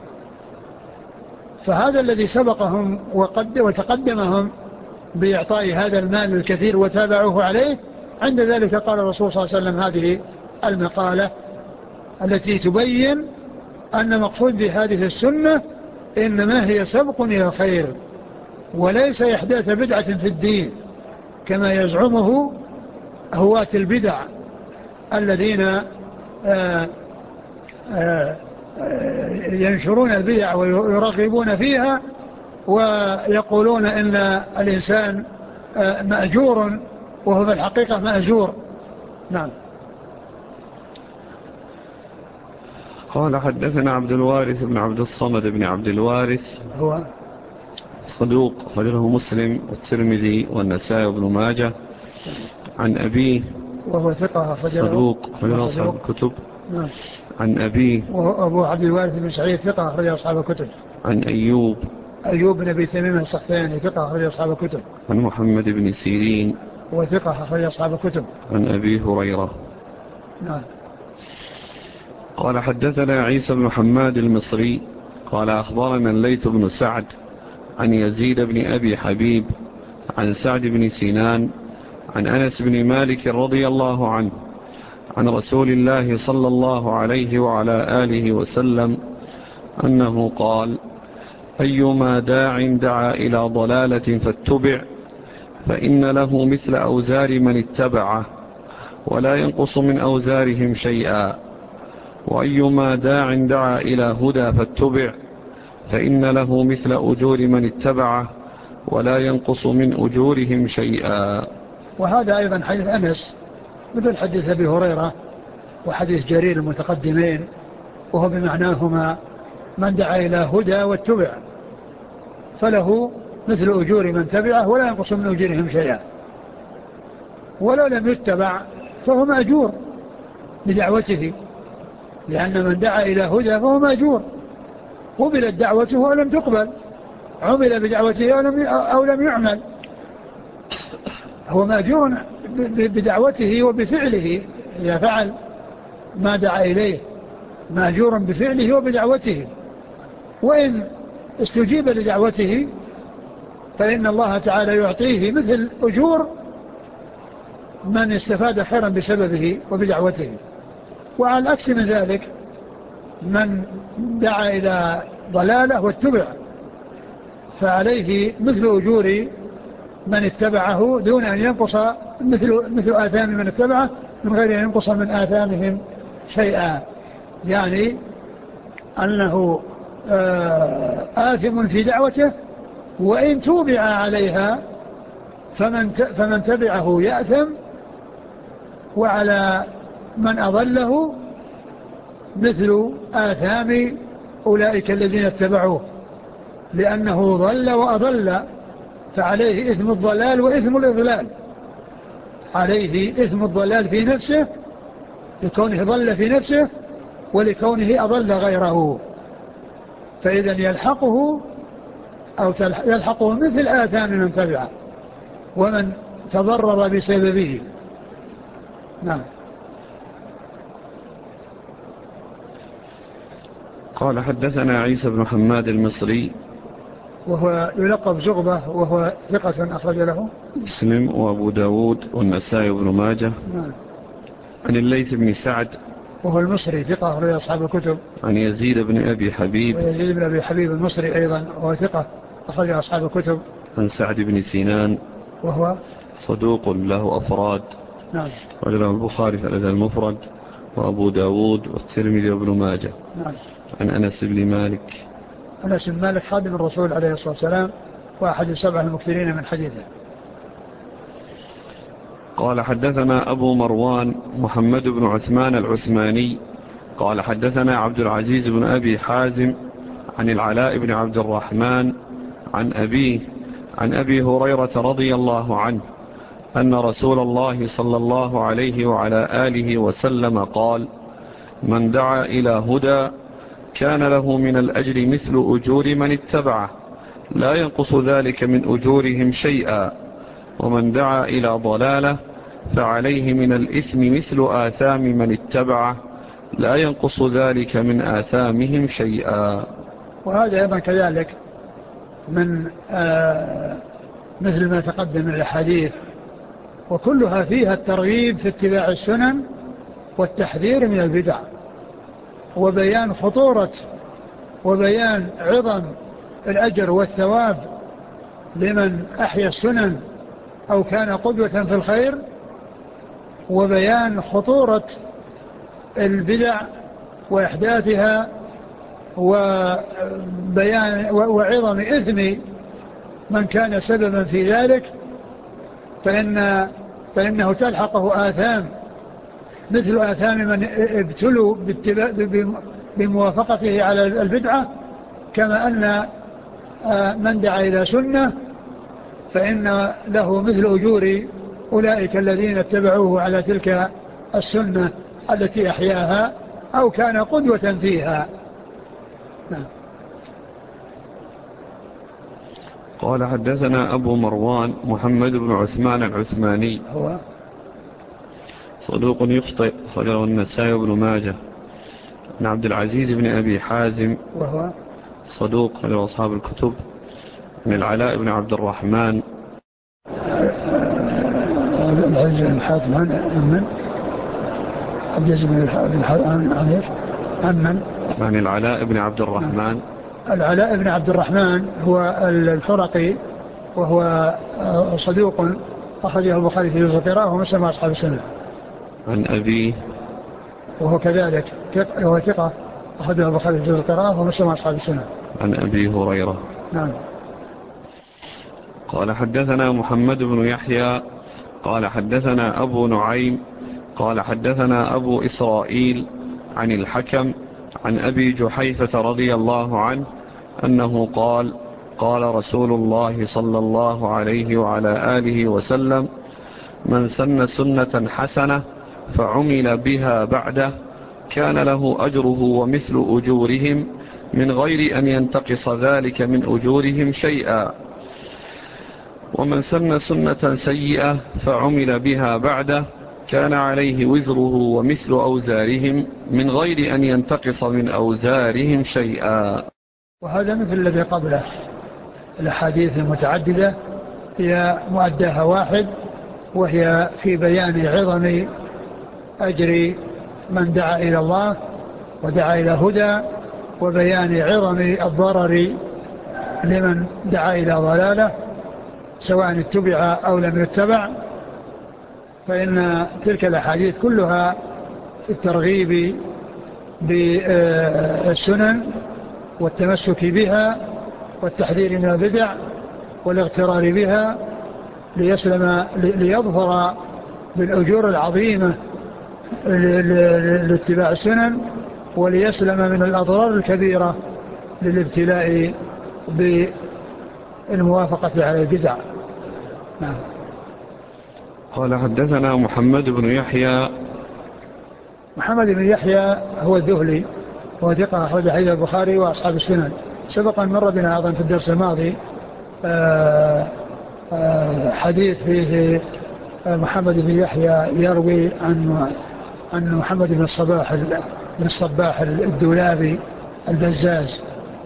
فهذا الذي سبقهم وقد وتقدمهم بإعطاء هذا المال الكثير وتابعوه عليه، عند ذلك قال الرسول صلى الله عليه وسلم هذه المقالة التي تبين أن مقصود بهذه السنة إنما هي سبق إلى الخير، وليس إحداث بدعة في الدين كما يزعمه هواة البدع الذين آآ آآ ينشرون البدع ويرغبون فيها ويقولون إن الإنسان مأجور وهو في الحقيقة مأجور. نعم. قال حدثنا عبد الوارث بن عبد الصمد بن عبد الوارث هو صدوق خرجه مسلم والترمذي والنسائي وابن ماجه عن أبيه وهو ثقة صدوق خرجه أصحاب الكتب. نعم. عن أبيه وهو أبو عبد الوارث بن سعيد ثقة خرجه أصحاب الكتب. عن أيوب أيوب بن أبي تميم السختياني ثقة خرجه أصحاب الكتب. عن محمد بن سيرين وثقة خرجه أصحاب الكتب. عن أبي هريرة. نعم. قال حدثنا عيسى بن حماد المصري قال أخبرنا الليث بن سعد عن يزيد بن أبي حبيب عن سعد بن سنان عن أنس بن مالك رضي الله عنه عن رسول الله صلى الله عليه وعلى آله وسلم أنه قال: أيما داع دعا إلى ضلالة فاتبع فإن له مثل أوزار من اتبعه ولا ينقص من أوزارهم شيئا، وأيما داع دعا إلى هدى فاتبع فإن له مثل أجور من اتبعه ولا ينقص من أجورهم شيئا. وهذا أيضا حديث أنس مثل حديث أبي هريرة وحديث جرير المتقدمين، وهو بمعناهما: من دعا إلى هدى واتبع فله مثل أجور من تبعه ولا ينقص من أجورهم شيئا، ولو لم يتبع فهو مأجور بدعوته، لأن من دعا إلى هدى فهو مأجور، قبلت دعوته ولم تقبل، عمل بدعوته أو لم يعمل، هو مأجور بدعوته وبفعله، إذا فعل ما دعا إليه مأجور بفعله وبدعوته، وإن استجيب لدعوته فإن الله تعالى يعطيه مثل أجور من استفاد خيرا بسببه وبدعوته. وعلى العكس من ذلك من دعا إلى ضلالة واتبع فعليه مثل أجور من اتبعه دون أن ينقص مثل, مثل آثام من اتبعه من غير أن ينقص من آثامهم شيئا، يعني أنه آثم في دعوته وإن توبع عليها فمن, فمن تبعه يأثم، وعلى من أضله مثل آثام أولئك الذين اتبعوه، لأنه ضل وأضل فعليه إثم الضلال وإثم الإضلال، عليه إثم الضلال في نفسه لكونه ضل في نفسه ولكونه أضل غيره، فإذا يلحقه أو يلحقه مثل آثام من تبعه ومن تضرر بسببه. نعم. قال حدثنا عيسى بن حماد المصري وهو يلقب زغبة وهو ثقة أخرج له مسلم وأبو داود والنسائي وابن ماجه. نعم. عن الليث بن سعد وهو المصري ثقة أخرج أصحاب الكتب. عن يزيد بن أبي حبيب ويزيد بن أبي حبيب المصري أيضا وهو ثقة أخرج أصحاب الكتب. عن سعد بن سنان وهو صدوق له أفراد. نعم. وله البخاري في الأدب المفرد وأبو داود والترمذي وابن ماجه. نعم. عن أنس بن مالك أنس بن مالك خادم الرسول عليه الصلاة والسلام وأحد السبعة المكثرين من حديثه. قال حدثنا أبو مروان محمد بن عثمان العثماني قال حدثنا عبد العزيز بن أبي حازم عن العلاء بن عبد الرحمن عن أبيه عن أبي هريرة رضي الله عنه أن رسول الله صلى الله عليه وعلى آله وسلم قال: من دعا إلى هدى كان له من الأجر مثل أجور من اتبعه لا ينقص ذلك من أجورهم شيئا، ومن دعا إلى ضلالة فعليه من الإثم مثل آثام من اتبعه، لا ينقص ذلك من آثامهم شيئا. وهذا أيضا كذلك من آه مثل ما تقدم من الحديث، وكلها فيها الترغيب في اتباع السنن والتحذير من البدع، وبيان خطورة وبيان عظم الأجر والثواب لمن أحيا السنن أو كان قدوة في الخير، وبيان خطورة البدع وإحداثها، وبيان وعظم إثم من كان سببا في ذلك، فإن فإنه تلحقه آثام مثل آثام من ابتلوا بموافقته على البدعة، كما أن من دعا إلى سنة فإن له مثل أجور أولئك الذين اتبعوه على تلك السنة التي أحياها أو كان قدوة فيها. قال حدثنا أبو مروان محمد بن عثمان العثماني، هو صدوق يخطئ، خرجه النسائي بن ماجه. عن عبد العزيز بن أبي حازم، وهو صدوق، خرجه أصحاب الكتب. من العلاء بن عبد الرحمن، العزيز بن حاتم عن من عبد العزيز بن حاتم عن ايش عن من عن العلاء بن عبد الرحمن. العلاء بن عبد الرحمن هو الحرقي، وهو صدوق أخرجه البخاري في جزء القراءة ومسلم أصحاب السنة. عن أبيه، وهو كذلك هو ثقة أخرجه البخاري في جزء القراءة ومسلم أصحاب السنة. عن أبي هريرة. نعم. قال حدثنا محمد بن يحيى قال حدثنا أبو نعيم قال حدثنا أبو إسرائيل عن الحكم عن أبي جحيفة رضي الله عنه أنه قال: قال رسول الله صلى الله عليه وعلى آله وسلم: من سن سنة حسنة فعمل بها بعده كان له أجره ومثل أجورهم من غير أن ينتقص ذلك من أجورهم شيئا، ومن سن سنة سيئة فعمل بها بعده كان عليه وزره ومثل أوزارهم من غير أن ينتقص من أوزارهم شيئا. وهذا مثل الذي قبله، الأحاديث المتعددة هي مؤداها واحد، وهي في بيان عظم أجر من دعا إلى الله ودعا إلى هدى، وبيان عظم الضرر لمن دعا إلى ضلالة سواء اتبع أو لم يتبع. فإن تلك الأحاديث كلها الترغيب بالسنن والتمسك بها والتحذير من البدع والاغترار بها ليسلم ليظهر بالأجور العظيمة لاتباع السنن، وليسلم من الأضرار الكبيرة للابتلاء بالموافقة على البدع. نعم. قال حدثنا محمد بن يحيى. محمد بن يحيى هو الذهلي، هو ثقة أخرج حديث البخاري وأصحاب السنن. سبق أن مر بنا أيضا في الدرس الماضي آآ آآ حديث فيه محمد بن يحيى يروي عن عن محمد بن الصباح بن الصباح الدولابي البزاز.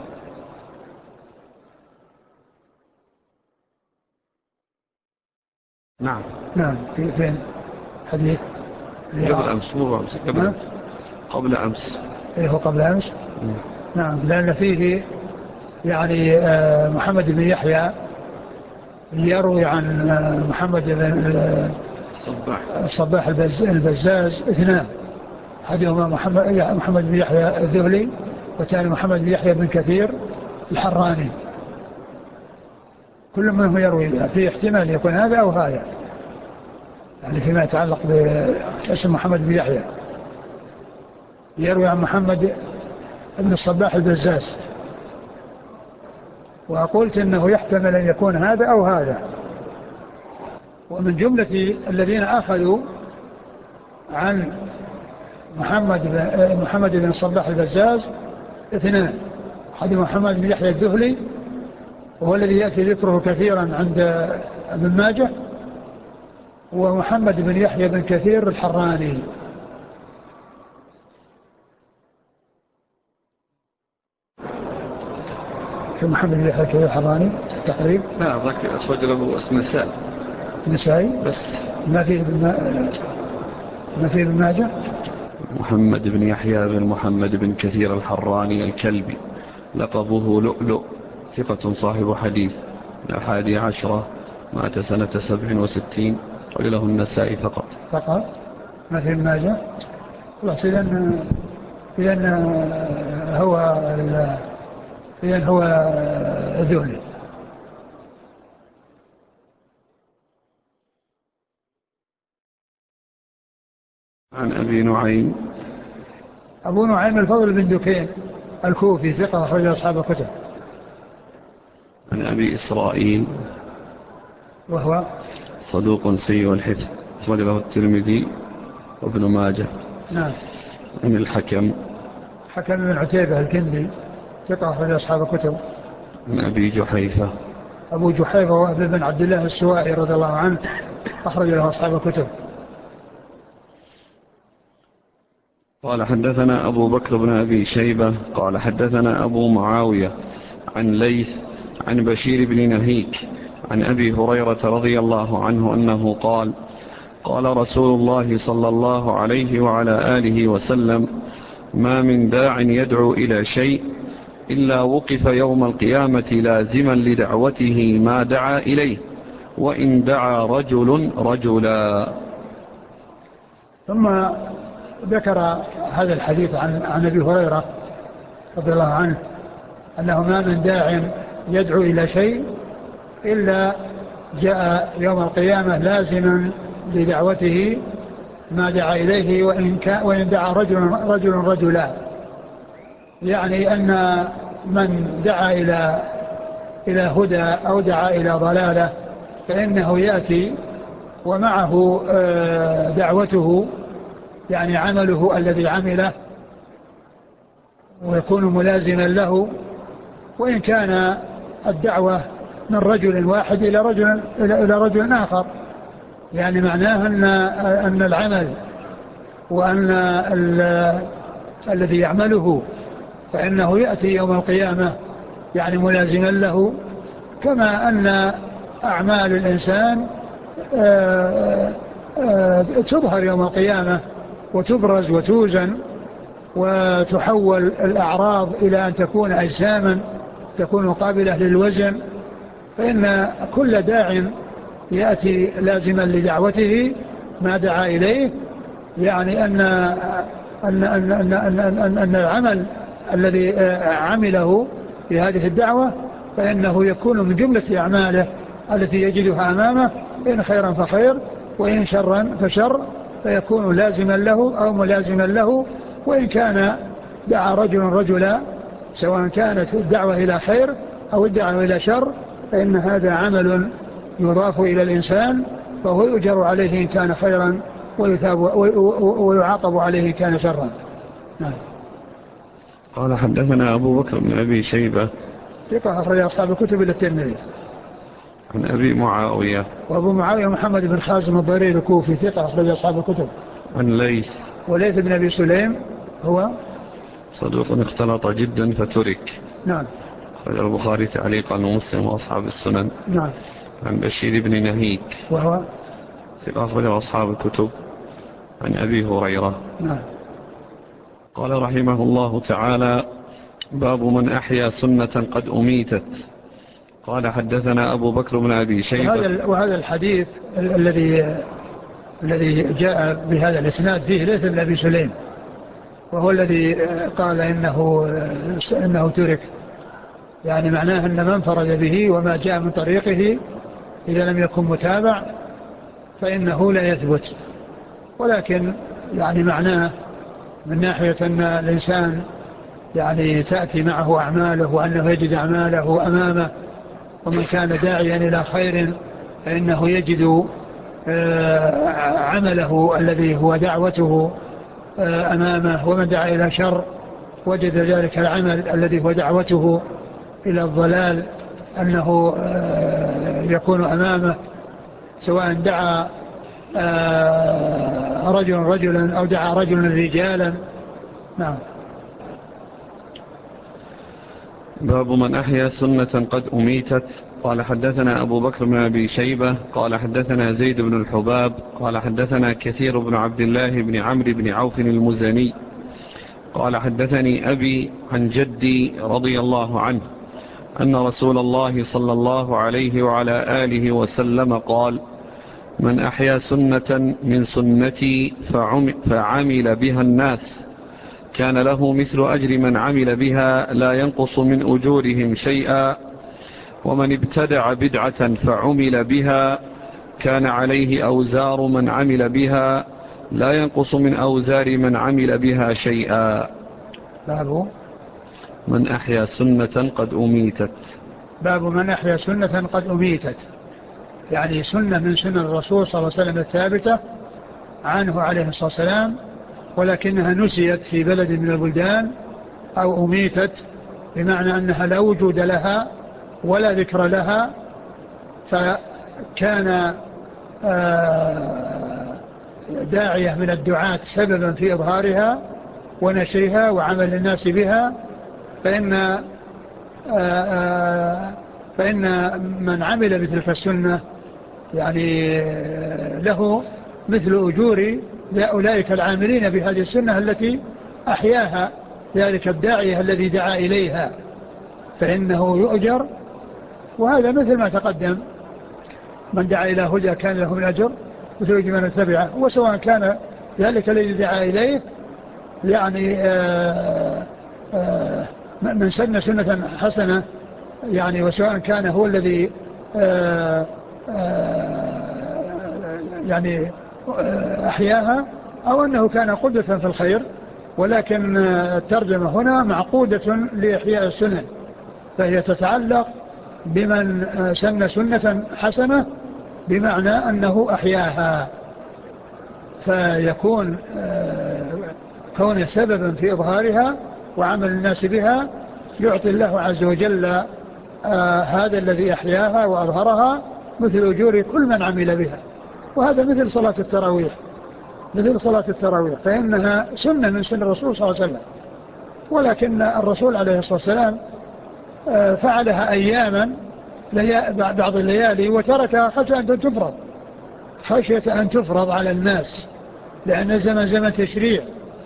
نعم نعم. في فين حديث قبل أمس مو أمس قبل قبل أمس إيه هو قبل أمس. نعم. لأن فيه يعني محمد بن يحيى يروي عن محمد بن الصباح البزاز اثنان، أحدهما محمد محمد بن يحيى الذهلي، والثاني محمد بن يحيى بن كثير الحراني. كل منهم يروي، في احتمال يكون هذا أو هذا، يعني فيما يتعلق باسم محمد بن يحيى يروي عن محمد بن الصباح البزاز، وقلت إنه يحتمل أن يكون هذا أو هذا. ومن جملة الذين أخذوا عن محمد بن محمد بن الصباح البزاز اثنان، أحد محمد بن يحيى الذهلي وهو الذي يأتي ذكره كثيرا عند ابن ماجه، ومحمد بن يحيى بن كثير الحراني. شو محمد بن يحيى كثير الحراني تقريب؟ لا ذاك أخرج له اسم النسائي. نسائي بس ما فيه ما فيه ابن ماجه. محمد بن يحيى بن محمد بن كثير الحراني الكلبي، لقبه لؤلؤ، ثقة صاحب حديث، الحادي عشرة، مات سنة سبع وستين، وله النسائي فقط. فقط ما في الماجة. خلاص إذن إذن هو إذن هو ذولي. عن أبي نعيم. أبو نعيم الفضل بن دكين الكوفي، ثقة أخرج أصحاب الكتب. عن أبي إسرائيل وهو صدوق سيء الحفظ، أخرج له الترمذي وابن ماجه. نعم. عن الحكم حكم بن عتيبة الكندي، ثقة أخرج أصحاب الكتب. عن أبي جحيفة أبو جحيفة وهب بن عبد الله السوائي رضي الله عنه، أخرج له أصحاب الكتب. قال حدثنا أبو بكر بن أبي شيبة قال حدثنا أبو معاوية عن ليث عن بشير بن نهيك عن أبي هريرة رضي الله عنه أنه قال قال رسول الله صلى الله عليه وعلى آله وسلم: ما من داع يدعو إلى شيء إلا وقف يوم القيامة لازما لدعوته ما دعا إليه، وإن دعا رجل رجلا. ثم ذكر هذا الحديث عن عن أبي هريرة رضي الله عنه أنه ما من داع يدعو إلى شيء إلا جاء يوم القيامة لازما لدعوته ما دعا إليه، وإن, وإن دعا رجل رجل رجلا، يعني أن من دعا إلى إلى هدى أو دعا إلى ضلالة فإنه يأتي ومعه دعوته، يعني عمله الذي عمله، ويكون ملازما له، وإن كان الدعوة من رجل واحد إلى رجل إلى رجل آخر، يعني معناه أن أن العمل وأن الذي يعمله فإنه يأتي يوم القيامة يعني ملازما له، كما أن أعمال الإنسان تظهر يوم القيامة وتبرز وتوزن وتحول الأعراض إلى أن تكون أجساما تكون قابلة للوزن، فإن كل داع يأتي لازما لدعوته ما دعا إليه، يعني أن أن أن أن أن أن, أن العمل الذي عمله في هذه الدعوة فإنه يكون من جملة أعماله التي يجدها أمامه، إن خيرا فخير وإن شرا فشر، فيكون لازما له أو ملازما له. وإن كان دعا رجل رجلا، سواء كانت الدعوة إلى خير أو الدعوة إلى شر، فإن هذا عمل يضاف إلى الإنسان، فهو يؤجر عليه إن كان خيرا ويثاب ويعاقب عليه إن كان شرا. نعم. قال حدثنا أبو بكر بن أبي شيبة، ثقة أخرج أصحاب الكتب إلى الترمذي. عن أبي معاوية، وأبو معاوية محمد بن خازم الضرير الكوفي، ثقة أخرج أصحاب الكتب. عن ليث، وليث بن أبي سليم هو صدوق اختلط جدا فترك. نعم. أخرج البخاري تعليقا ومسلم وأصحاب السنن. نعم. عن بشير بن نهيك وهو ثقة أخرج أصحاب الكتب. عن أبي هريرة. نعم. قال رحمه الله تعالى: باب من أحيا سنة قد أميتت. قال حدثنا أبو بكر بن أبي شيبة. وهذا, وهذا الحديث الذي الذي جاء بهذا الإسناد فيه ليث بن أبي سليم، وهو الذي قال إنه, إنه ترك، يعني معناه أن من فرد به وما جاء من طريقه إذا لم يكن متابع فإنه لا يثبت، ولكن يعني معناه من ناحية أن الإنسان يعني تأتي معه أعماله وأنه يجد أعماله أمامه، ومن كان داعيا إلى خير فإنه يجد عمله الذي هو دعوته أمامه، ومن دعا إلى شر وجد ذلك العمل الذي هو دعوته إلى الضلال أنه يكون أمامه سواء دعا رجل رجلا أو دعا رجلا رجالا. نعم. باب من أحيا سنة قد أميتت. قال حدثنا أبو بكر بن أبي شيبة قال حدثنا زيد بن الحباب قال حدثنا كثير بن عبد الله بن عمرو بن عوف المزني قال حدثني أبي عن جدي رضي الله عنه أن رسول الله صلى الله عليه وعلى آله وسلم قال: من أحيا سنة من سنتي فعمل بها الناس كان له مثل أجر من عمل بها لا ينقص من أجورهم شيئا، ومن ابتدع بدعة فعمل بها كان عليه أوزار من عمل بها لا ينقص من أوزار من عمل بها شيئا. باب من أحيا سنة قد أميتت. باب من أحيا سنة قد أميتت، يعني سنة من سنن الرسول صلى الله عليه وسلم الثابتة عنه عليه الصلاة والسلام، ولكنها نسيت في بلد من البلدان أو أميتت، بمعنى أنها لا وجود لها ولا ذكر لها، فكان داعية من الدعاة سببا في إظهارها ونشرها وعمل الناس بها، فإن فإن من عمل بتلك السنة يعني له مثل أجور أولئك العاملين بهذه السنة التي أحياها ذلك الداعية الذي دعا إليها، فإنه يؤجر. وهذا مثل ما تقدم، من دعا إلى هدى كان له من أجر مثل أجر من اتبعه، وسواء كان ذلك الذي دعا إليه يعني آآ آآ من سن سنة حسنة، يعني وسواء كان هو الذي آآ آآ يعني أحياها أو أنه كان قدة في الخير، ولكن الترجمة هنا معقودة لإحياء السنة، فهي تتعلق بمن سن سنة حسنة بمعنى أنه أحياها، فيكون كون سببا في إظهارها وعمل الناس بها يعطي الله عز وجل هذا الذي أحياها وأظهرها مثل أجور كل من عمل بها. وهذا مثل صلاة التراويح، مثل صلاة التراويح فإنها سنة من سنة الرسول صلى الله عليه وسلم، ولكن الرسول عليه الصلاة والسلام فعلها أياما بعض الليالي وتركها خشية أن تفرض خشية أن تفرض على الناس، لأن الزمن زمن تشريع،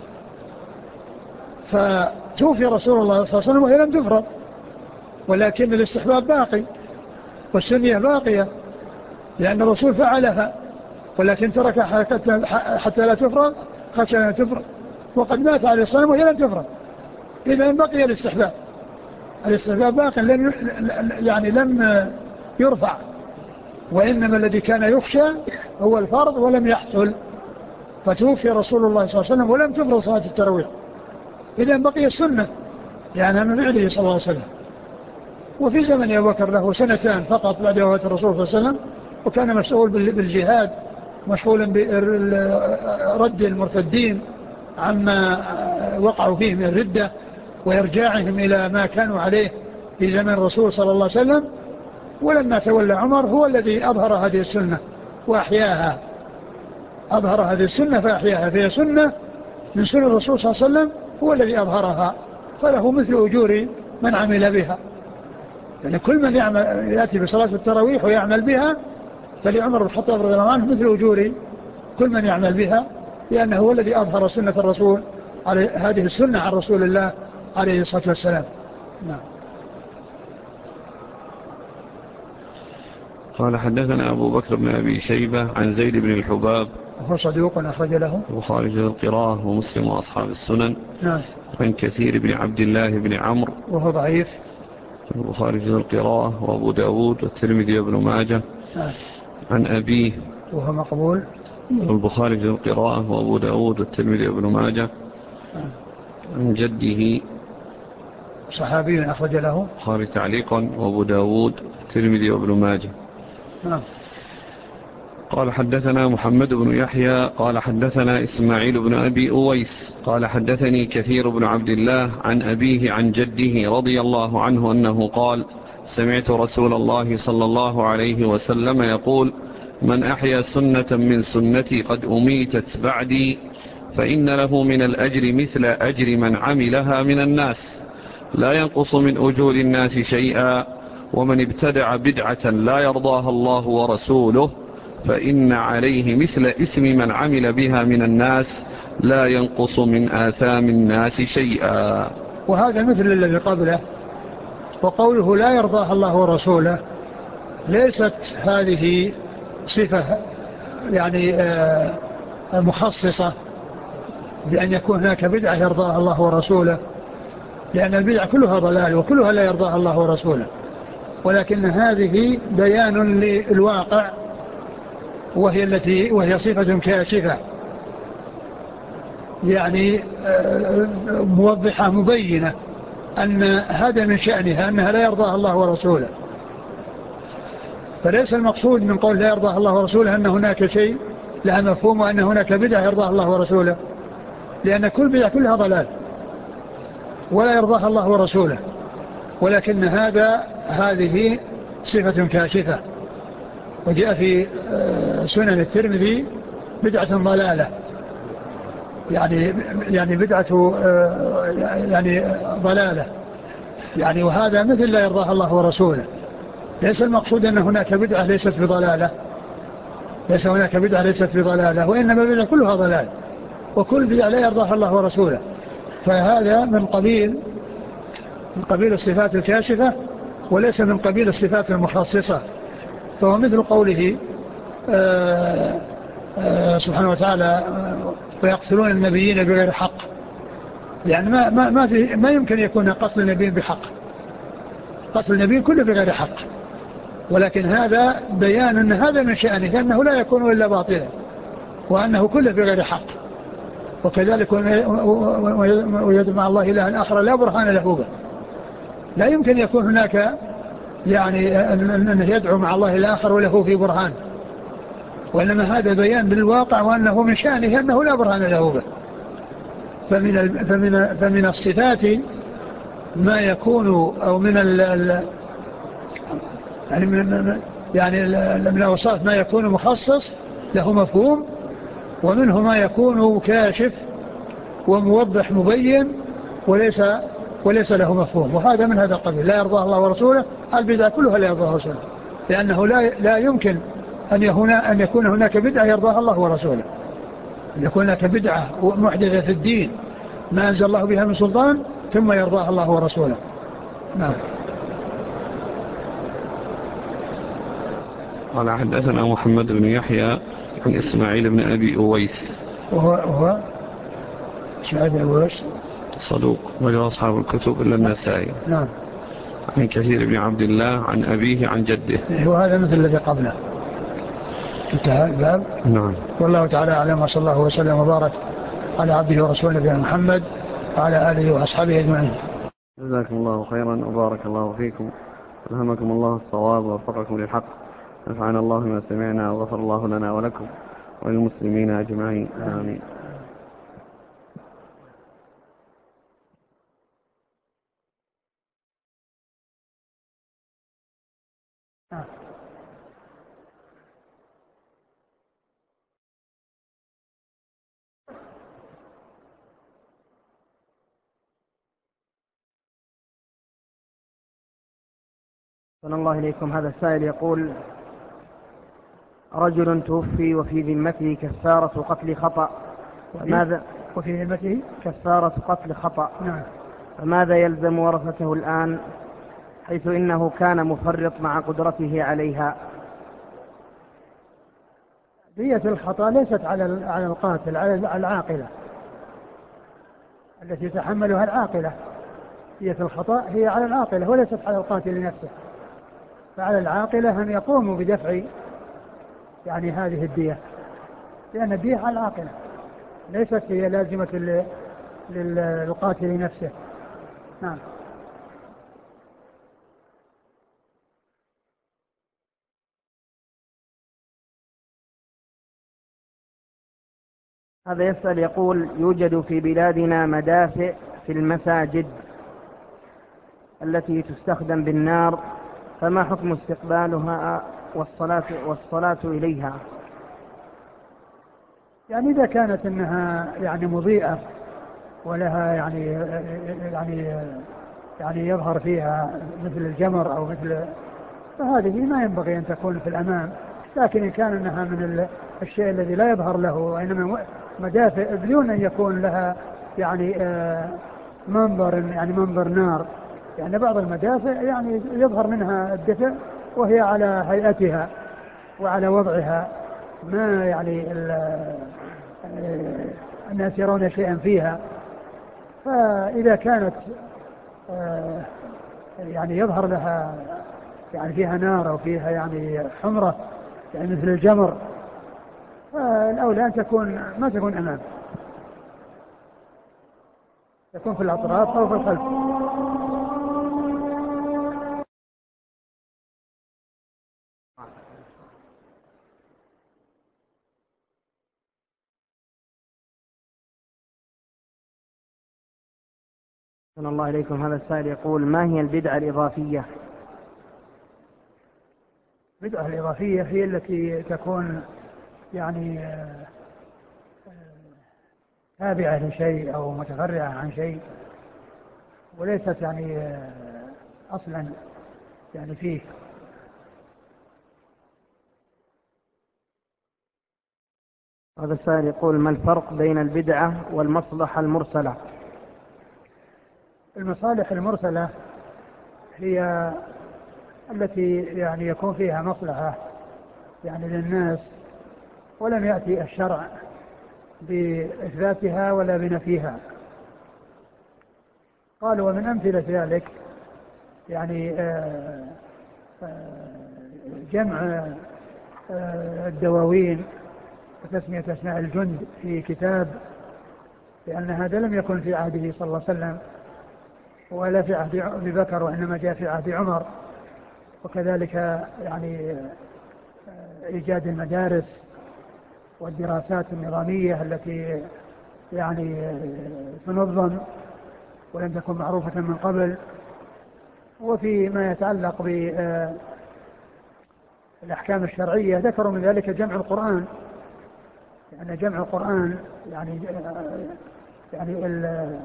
فتوفي رسول الله صلى الله عليه وسلم وهي لم تفرض، ولكن الاستحباب باقي والسنية باقية، لأن الرسول فعلها ولكن تركها حتى لا تفرض خشية أن تفرض، وقد مات عليه الصلاة والسلام وهي لم تفرض، إذن بقي الاستحباب. الاستحباب باقي لم يعني لم يرفع، وإنما الذي كان يخشى هو الفرض ولم يحصل، فتوفي رسول الله صلى الله عليه وسلم ولم تفرض صلاة التراويح، إذن بقي السنة يعني من فعله صلى الله عليه وسلم. وفي زمن أبي بكر له سنتان فقط بعد وفاة الرسول صلى الله عليه وسلم، وكان مسؤول بالجهاد مشغولا برد المرتدين عما وقعوا فيه من الردة وإرجاعهم إلى ما كانوا عليه في زمن الرسول صلى الله عليه وسلم. ولما تولى عمر هو الذي أظهر هذه السنة وأحياها، أظهر هذه السنة فأحياها، فهي سنة من سنة الرسول صلى الله عليه وسلم هو الذي أظهرها، فله مثل أجور من عمل بها. يعني كل من يعمل يأتي بصلاة التراويح ويعمل بها فلعمر بن الخطاب رضي الله عنه مثل أجور كل من يعمل بها، لأنه هو الذي أظهر سنة الرسول عليه، هذه السنة عن رسول الله عليه الصلاة والسلام. نعم. قال حدثنا أبو بكر بن أبي شيبة عن زيد بن الحباب وهو صدوق أخرج له البخاري في القراءة ومسلم وأصحاب السنن. نعم. عن كثير بن عبد الله بن عمرو وهو ضعيف البخاري في القراءة وأبو داود والترمذي وابن ماجه. نعم. عن أبيه وهو مقبول البخاري في القراءة وأبو داود والترمذي وابن ماجه. نعم. عن جده صحابي أخرج له البخاري تعليقا وأبو داود والترمذي وابن ماجه. نعم. قال حدثنا محمد بن يحيى قال حدثنا إسماعيل بن أبي أويس قال حدثني كثير بن عبد الله عن أبيه عن جده رضي الله عنه أنه قال: سمعت رسول الله صلى الله عليه وسلم يقول: من أحيا سنة من سنتي قد أميتت بعدي فإن له من الأجر مثل أجر من عملها من الناس لا ينقص من أجور الناس شيئا، ومن ابتدع بدعة لا يرضاها الله ورسوله فإن عليه مثل إثم من عمل بها من الناس لا ينقص من آثام الناس شيئا. وهذا مثل الذي قبله. وقوله لا يرضاها الله ورسوله ليست هذه صفة يعني مخصصة بأن يكون هناك بدعة يرضاها الله ورسوله، لأن البدعة كلها ضلال وكلها لا يرضاها الله ورسوله، ولكن هذه بيان للواقع وهي التي وهي صفة كاشفة يعني موضحة مبينة أن هذا من شأنها أنها لا يرضاها الله ورسوله. فليس المقصود من قول لا يرضاها الله ورسوله أن هناك شيء لها مفهوم وأن هناك بدعة يرضاها الله ورسوله، لأن كل بدعة كلها ضلال ولا يرضاها الله ورسوله، ولكن هذا هذه صفة كاشفة. وجاء في سنن الترمذي بدعة ضلالة يعني يعني بدعة يعني ضلالة يعني، وهذا مثل لا يرضاها الله ورسوله. ليس المقصود أن هناك بدعة ليست بضلالة، ليس هناك بدعة ليست بضلالة، وإنما البدعة كلها ضلال وكل بدعة لا يرضاها الله ورسوله. فهذا من قبيل من قبيل الصفات الكاشفة وليس من قبيل الصفات المخصصة. فهو مثل قوله آآ آآ سبحانه وتعالى: ويقتلون النبيين بغير حق. يعني ما ما ما, في ما يمكن يكون قتل النبي بحق، قتل النبي كله بغير حق، ولكن هذا بيان أن هذا من شأنه أنه لا يكون إلا باطلا وأنه كله بغير حق. وكذلك ويدعو مع الله إلها آخر لا برهان له به. لا يمكن يكون هناك يعني أنه يدعو مع الله الآخر وله في برهان، وإنما هذا بيان للواقع وأنه من شأنه أنه لا برهان له به. فمن فمن فمن الصفات ما يكون أو من ال يعني من يعني من الأوصاف ما يكون مخصص له مفهوم، ومنه ما يكون كاشف وموضح مبين وليس وليس له مفهوم. وهذا من هذا القبيل لا يرضاه الله ورسوله. البدعة كلها لا يرضاها ورسوله، لأنه لا لا يمكن أن يكون أن يكون هناك بدعة يرضاها الله ورسوله. أن يكون هناك بدعة محدثة في الدين ما أنزل الله بها من سلطان ثم يرضاها الله ورسوله. نعم. قال: حدثنا محمد بن يحيى عن إسماعيل بن أبي أويس وهو وهو إسماعيل بن أويس صدوق وجه أصحاب الكتب إلا النسائي. نعم. عن كثير بن عبد الله عن أبيه عن جده. وهذا مثل الذي قبله. انتهى الباب. نعم. والله تعالى أعلم، وصلى الله وسلم وبارك على عبده ورسوله نبينا محمد وعلى آله وأصحابه أجمعين. جزاكم الله خيرا وبارك الله فيكم، ألهمكم الله الصواب ووفقكم للحق، نفعنا الله ما سمعنا وغفر الله لنا ولكم وللمسلمين أجمعين، آمين. صلى الله إليكم. هذا السائل يقول: رجل توفي وفي ذمته كفارة قتل خطأ، فماذا وفي ذمته كفارة قتل خطأ نعم. فماذا يلزم ورثته الآن، حيث إنه كان مفرط مع قدرته عليها؟ دية الخطأ ليست على على القاتل، على العاقلة التي تحملها العاقلة. دية الخطأ هي على العاقلة وليست على القاتل نفسه، فعلى العاقلة أن يقوموا بدفع يعني هذه الدية، لأن الدية على العاقلة ليست هي لازمة للقاتل نفسه. نعم. هذا يسأل يقول: يوجد في بلادنا مدافع في المساجد التي تستخدم بالنار فما حكم استقبالها والصلاة, والصلاة إليها؟ يعني إذا كانت أنها يعني مضيئة ولها يعني يعني يعني يظهر فيها مثل الجمر أو مثل، فهذه ما ينبغي أن تكون في الأمام. لكن إن كان أنها من الشيء الذي لا يظهر له، وإنما مدافع بدون أن يكون لها يعني منظر يعني منظر نار، يعني بعض المدافع يعني يظهر منها الدفء وهي على هيئتها وعلى وضعها، ما يعني الناس يرون شيئا فيها. فإذا كانت يعني يظهر لها يعني فيها نار أو فيها يعني حمرة يعني مثل الجمر، فالأولى أن تكون ما تكون أمام، تكون في الأطراف أو في الخلف. أحسن الله إليكم. هذا السائل يقول: ما هي البدعة الإضافية؟ البدعة الإضافية هي التي تكون يعني تابعة لشيء أو متفرعة عن شيء وليست يعني أصلا يعني فيه. هذا السائل يقول: ما الفرق بين البدعة والمصلحة المرسلة؟ المصالح المرسلة هي التي يعني يكون فيها مصلحة يعني للناس ولم يأتي الشرع بإثباتها ولا بنفيها. قالوا ومن أمثلة ذلك يعني جمع الدواوين وتسمية أسماء الجند في كتاب، لأن هذا لم يكن في عهده صلى الله عليه وسلم ولا في عهد أبي بكر، وإنما جاء في عهد عمر. وكذلك يعني إيجاد المدارس والدراسات النظامية التي يعني تنظم ولم تكن معروفة من قبل. وفيما يتعلق بالأحكام الشرعية ذكروا من ذلك جمع القرآن، يعني جمع القرآن يعني يعني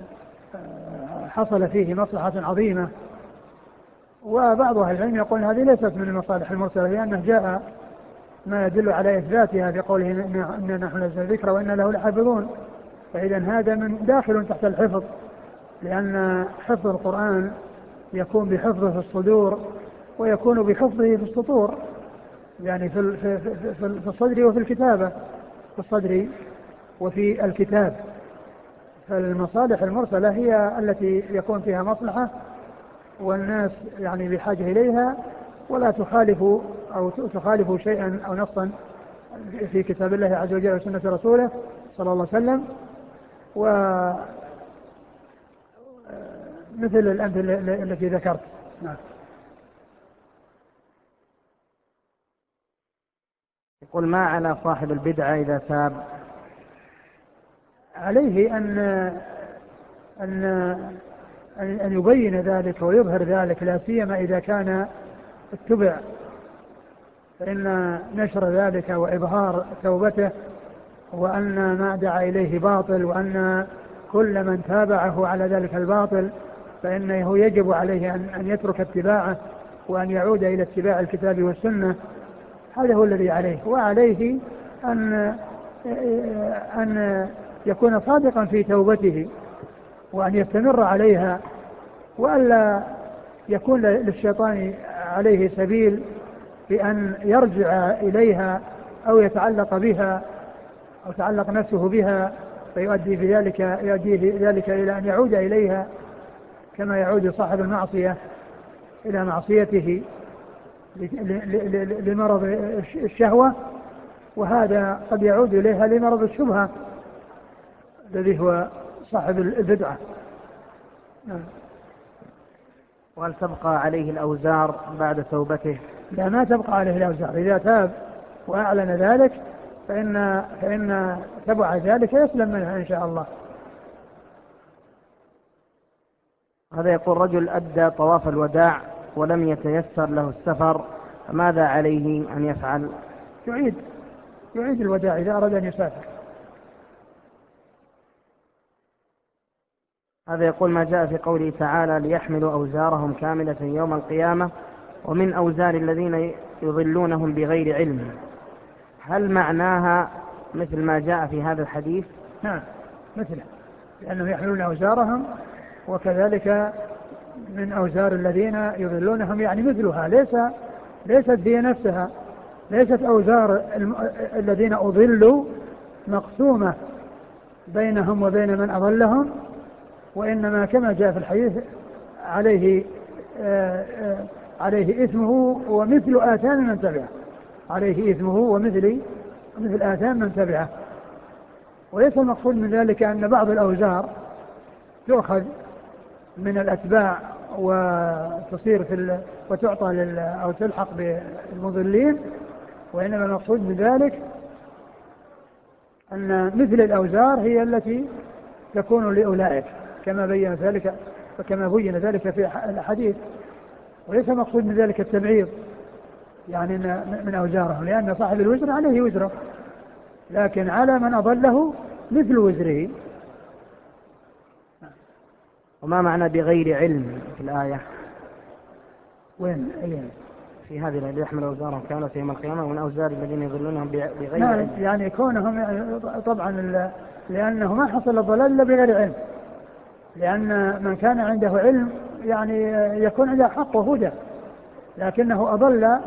حصل فيه مصلحة عظيمة. وبعض أهل العلم يقول هذه ليست من المصالح المرسلة، لأنه جاء ما يدل على إثباتها بقوله إننا نحن نزلنا الذكر وإنا له لحافظون. فإذا هذا من داخل تحت الحفظ، لأن حفظ القرآن يكون بحفظه في الصدور ويكون بحفظه في السطور، يعني في في الصدر وفي الكتابة، في الصدر وفي الكتاب. فالمصالح المرسلة هي التي يكون فيها مصلحة والناس يعني بحاجة إليها ولا تخالف أو تخالف شيئا أو نصا في كتاب الله عز وجل وسنة رسوله صلى الله عليه وسلم. ومثل الأمثلة التي ذكرت. نعم. يقول: ما على صاحب البدعة إذا تاب؟ عليه أن أن أن يبين ذلك ويظهر ذلك، لا سيما إذا كان اتبع، فإن نشر ذلك وإظهار توبته وأن ما دعا إليه باطل وأن كل من تابعه على ذلك الباطل فإنه يجب عليه أن يترك اتباعه وأن يعود إلى اتباع الكتاب والسنة. هذا هو الذي عليه. وعليه أن أن يكون صادقا في توبته وأن يستمر عليها، وألا يكون للشيطان عليه سبيل بأن يرجع إليها أو يتعلق بها أو تعلق نفسه بها فيؤدي بذلك يؤدي ذلك إلى أن يعود إليها، كما يعود صاحب المعصية إلى معصيته لمرض الشهوة، وهذا قد يعود إليها لمرض الشبهة الذي هو صاحب البدعة. وهل تبقى عليه الأوزار بعد توبته؟ لا، ما تبقى عليه الأوزار. إذا تاب وأعلن ذلك فإن, فإن تبع ذلك يسلم منها إن شاء الله. هذا يقول: رجل أدى طواف الوداع ولم يتيسر له السفر فماذا عليه أن يفعل؟ يعيد يعيد الوداع إذا أراد أن يسافر. هذا يقول ما جاء في قوله تعالى ليحملوا أوزارهم كاملة يوم القيامة ومن أوزار الذين يضلونهم بغير علم، هل معناها مثل ما جاء في هذا الحديث؟ نعم مثله، لأنهم يحملون أوزارهم وكذلك من أوزار الذين يضلونهم، يعني مثلها، ليس ليست هي نفسها، ليست أوزار الذين أضلوا مقسومة بينهم وبين من أضلهم، وإنما كما جاء في الحديث عليه آآ آآ عليه إثمه ومثل آثام من تبعه، عليه إثمه ومثل مثل آثام من تبعه. وليس المقصود من ذلك أن بعض الأوزار تؤخذ من الأتباع وتصير في ال... وتعطى لل... أو تلحق بالمضلين، وإنما المقصود من ذلك أن مثل الأوزار هي التي تكون لأولئك كما بين ذلك وكما بين ذلك في الحديث. وليس المقصود من ذلك التبعيض يعني من أوزارهم، لأن صاحب الوزر عليه وزره، لكن على من أضله مثل وزره. وما معنى بغير علم في الآية؟ وين أين؟ في هذه الآية يحمل أوزارهم كاملة يوم القيامة ومن أوزار الذين يضلونهم بغير نعم علم. يعني كونهم يعني طبعا لأنه ما حصل الضلال إلا بغير علم، لأن من كان عنده علم يعني يكون عنده حق وهدى، لكنه أضل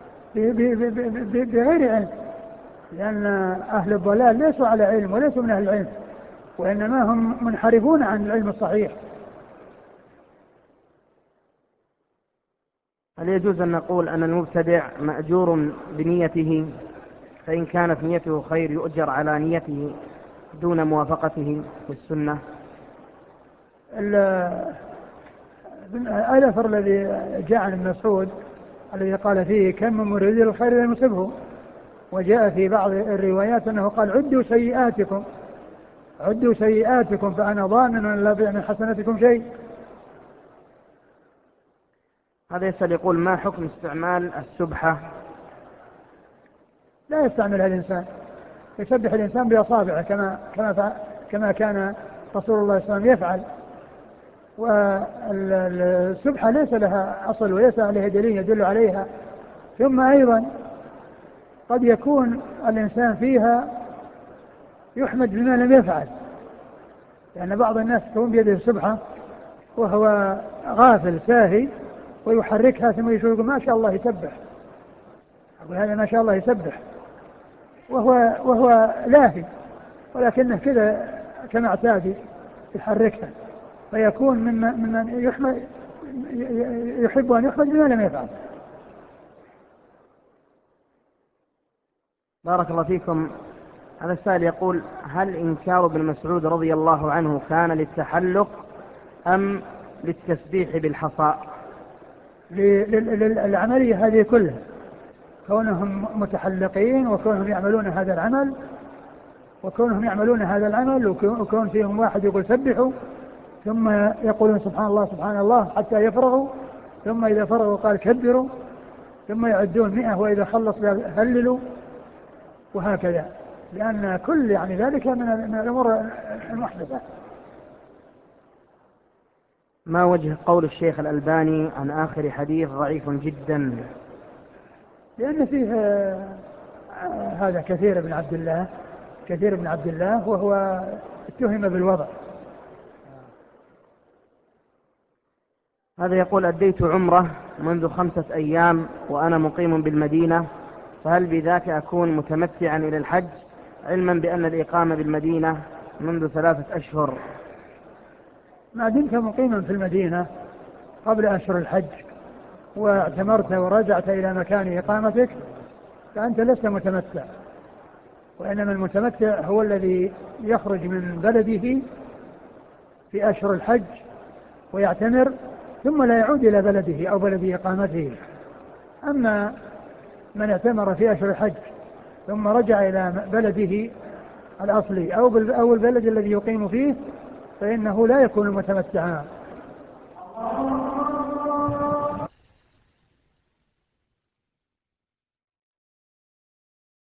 بغير علم، لأن أهل الضلال ليسوا على علم وليسوا من أهل العلم، وإنما هم منحرفون عن العلم الصحيح. هل يجوز أن نقول أن المبتدع مأجور بنيته، فإن كانت نيته خير يؤجر على نيته دون موافقته للسنة؟ الأثر الذي جاء عن ابن مسعود الذي قال فيه كم من مريد الخير لم يصبه، وجاء في بعض الروايات أنه قال عدوا سيئاتكم عدوا سيئاتكم فأنا ضامن أن لا يضيع من حسناتكم شيء. هذا يسأل يقول ما حكم استعمال السبحة؟ لا يستعملها الإنسان، يسبح الإنسان بأصابعه كما كما كما كان رسول الله صلى الله عليه وسلم يفعل. والسبحة ليس لها أصل وليس عليها دليل يدل عليها. ثم أيضا قد يكون الإنسان فيها يحمد بما لم يفعل، لأن بعض الناس تكون بيده السبحة وهو غافل ساهي ويحركها ثم يقول ما شاء الله يسبح، أقول هذا ما شاء الله يسبح وهو وهو لاهي، ولكنه كذا كما اعتاد يحركها، فيكون ممن يحمد يحب أن يحمد بما لم يفعل. بارك الله فيكم. هذا السائل يقول هل إنكار ابن مسعود رضي الله عنه كان للتحلق أم للتسبيح بالحصى؟ للعملية هذه كلها، كونهم متحلقين وكونهم يعملون هذا العمل وكونهم يعملون هذا العمل وكون فيهم واحد يقول سبحوا ثم يقولون سبحان الله سبحان الله حتى يفرغوا، ثم إذا فرغوا قال كبروا، ثم يعدون مئة وإذا خلص هللوا، وهكذا، لأن كل يعني ذلك من الأمور المحدثة. ما وجه قول الشيخ الألباني عن آخر حديث ضعيف جدا؟ لأن فيه هذا كثير بن عبد الله كثير بن عبد الله وهو اتهم بالوضع. هذا يقول أديت عمره منذ خمسة أيام وأنا مقيم بالمدينة، فهل بذاك أكون متمتعا إلى الحج، علما بأن الإقامة بالمدينة منذ ثلاثة أشهر؟ ما دمت مقيما في المدينة قبل أشهر الحج واعتمرت ورجعت إلى مكان إقامتك فأنت لست متمتع، وإنما المتمتع هو الذي يخرج من بلده في أشهر الحج ويعتمر ثم لا يعود إلى بلده أو بلد إقامته. أما من اعتمر في أشهر الحج ثم رجع إلى بلده الأصلي أو البلد الذي يقيم فيه فإنه لا يكون متمتعا.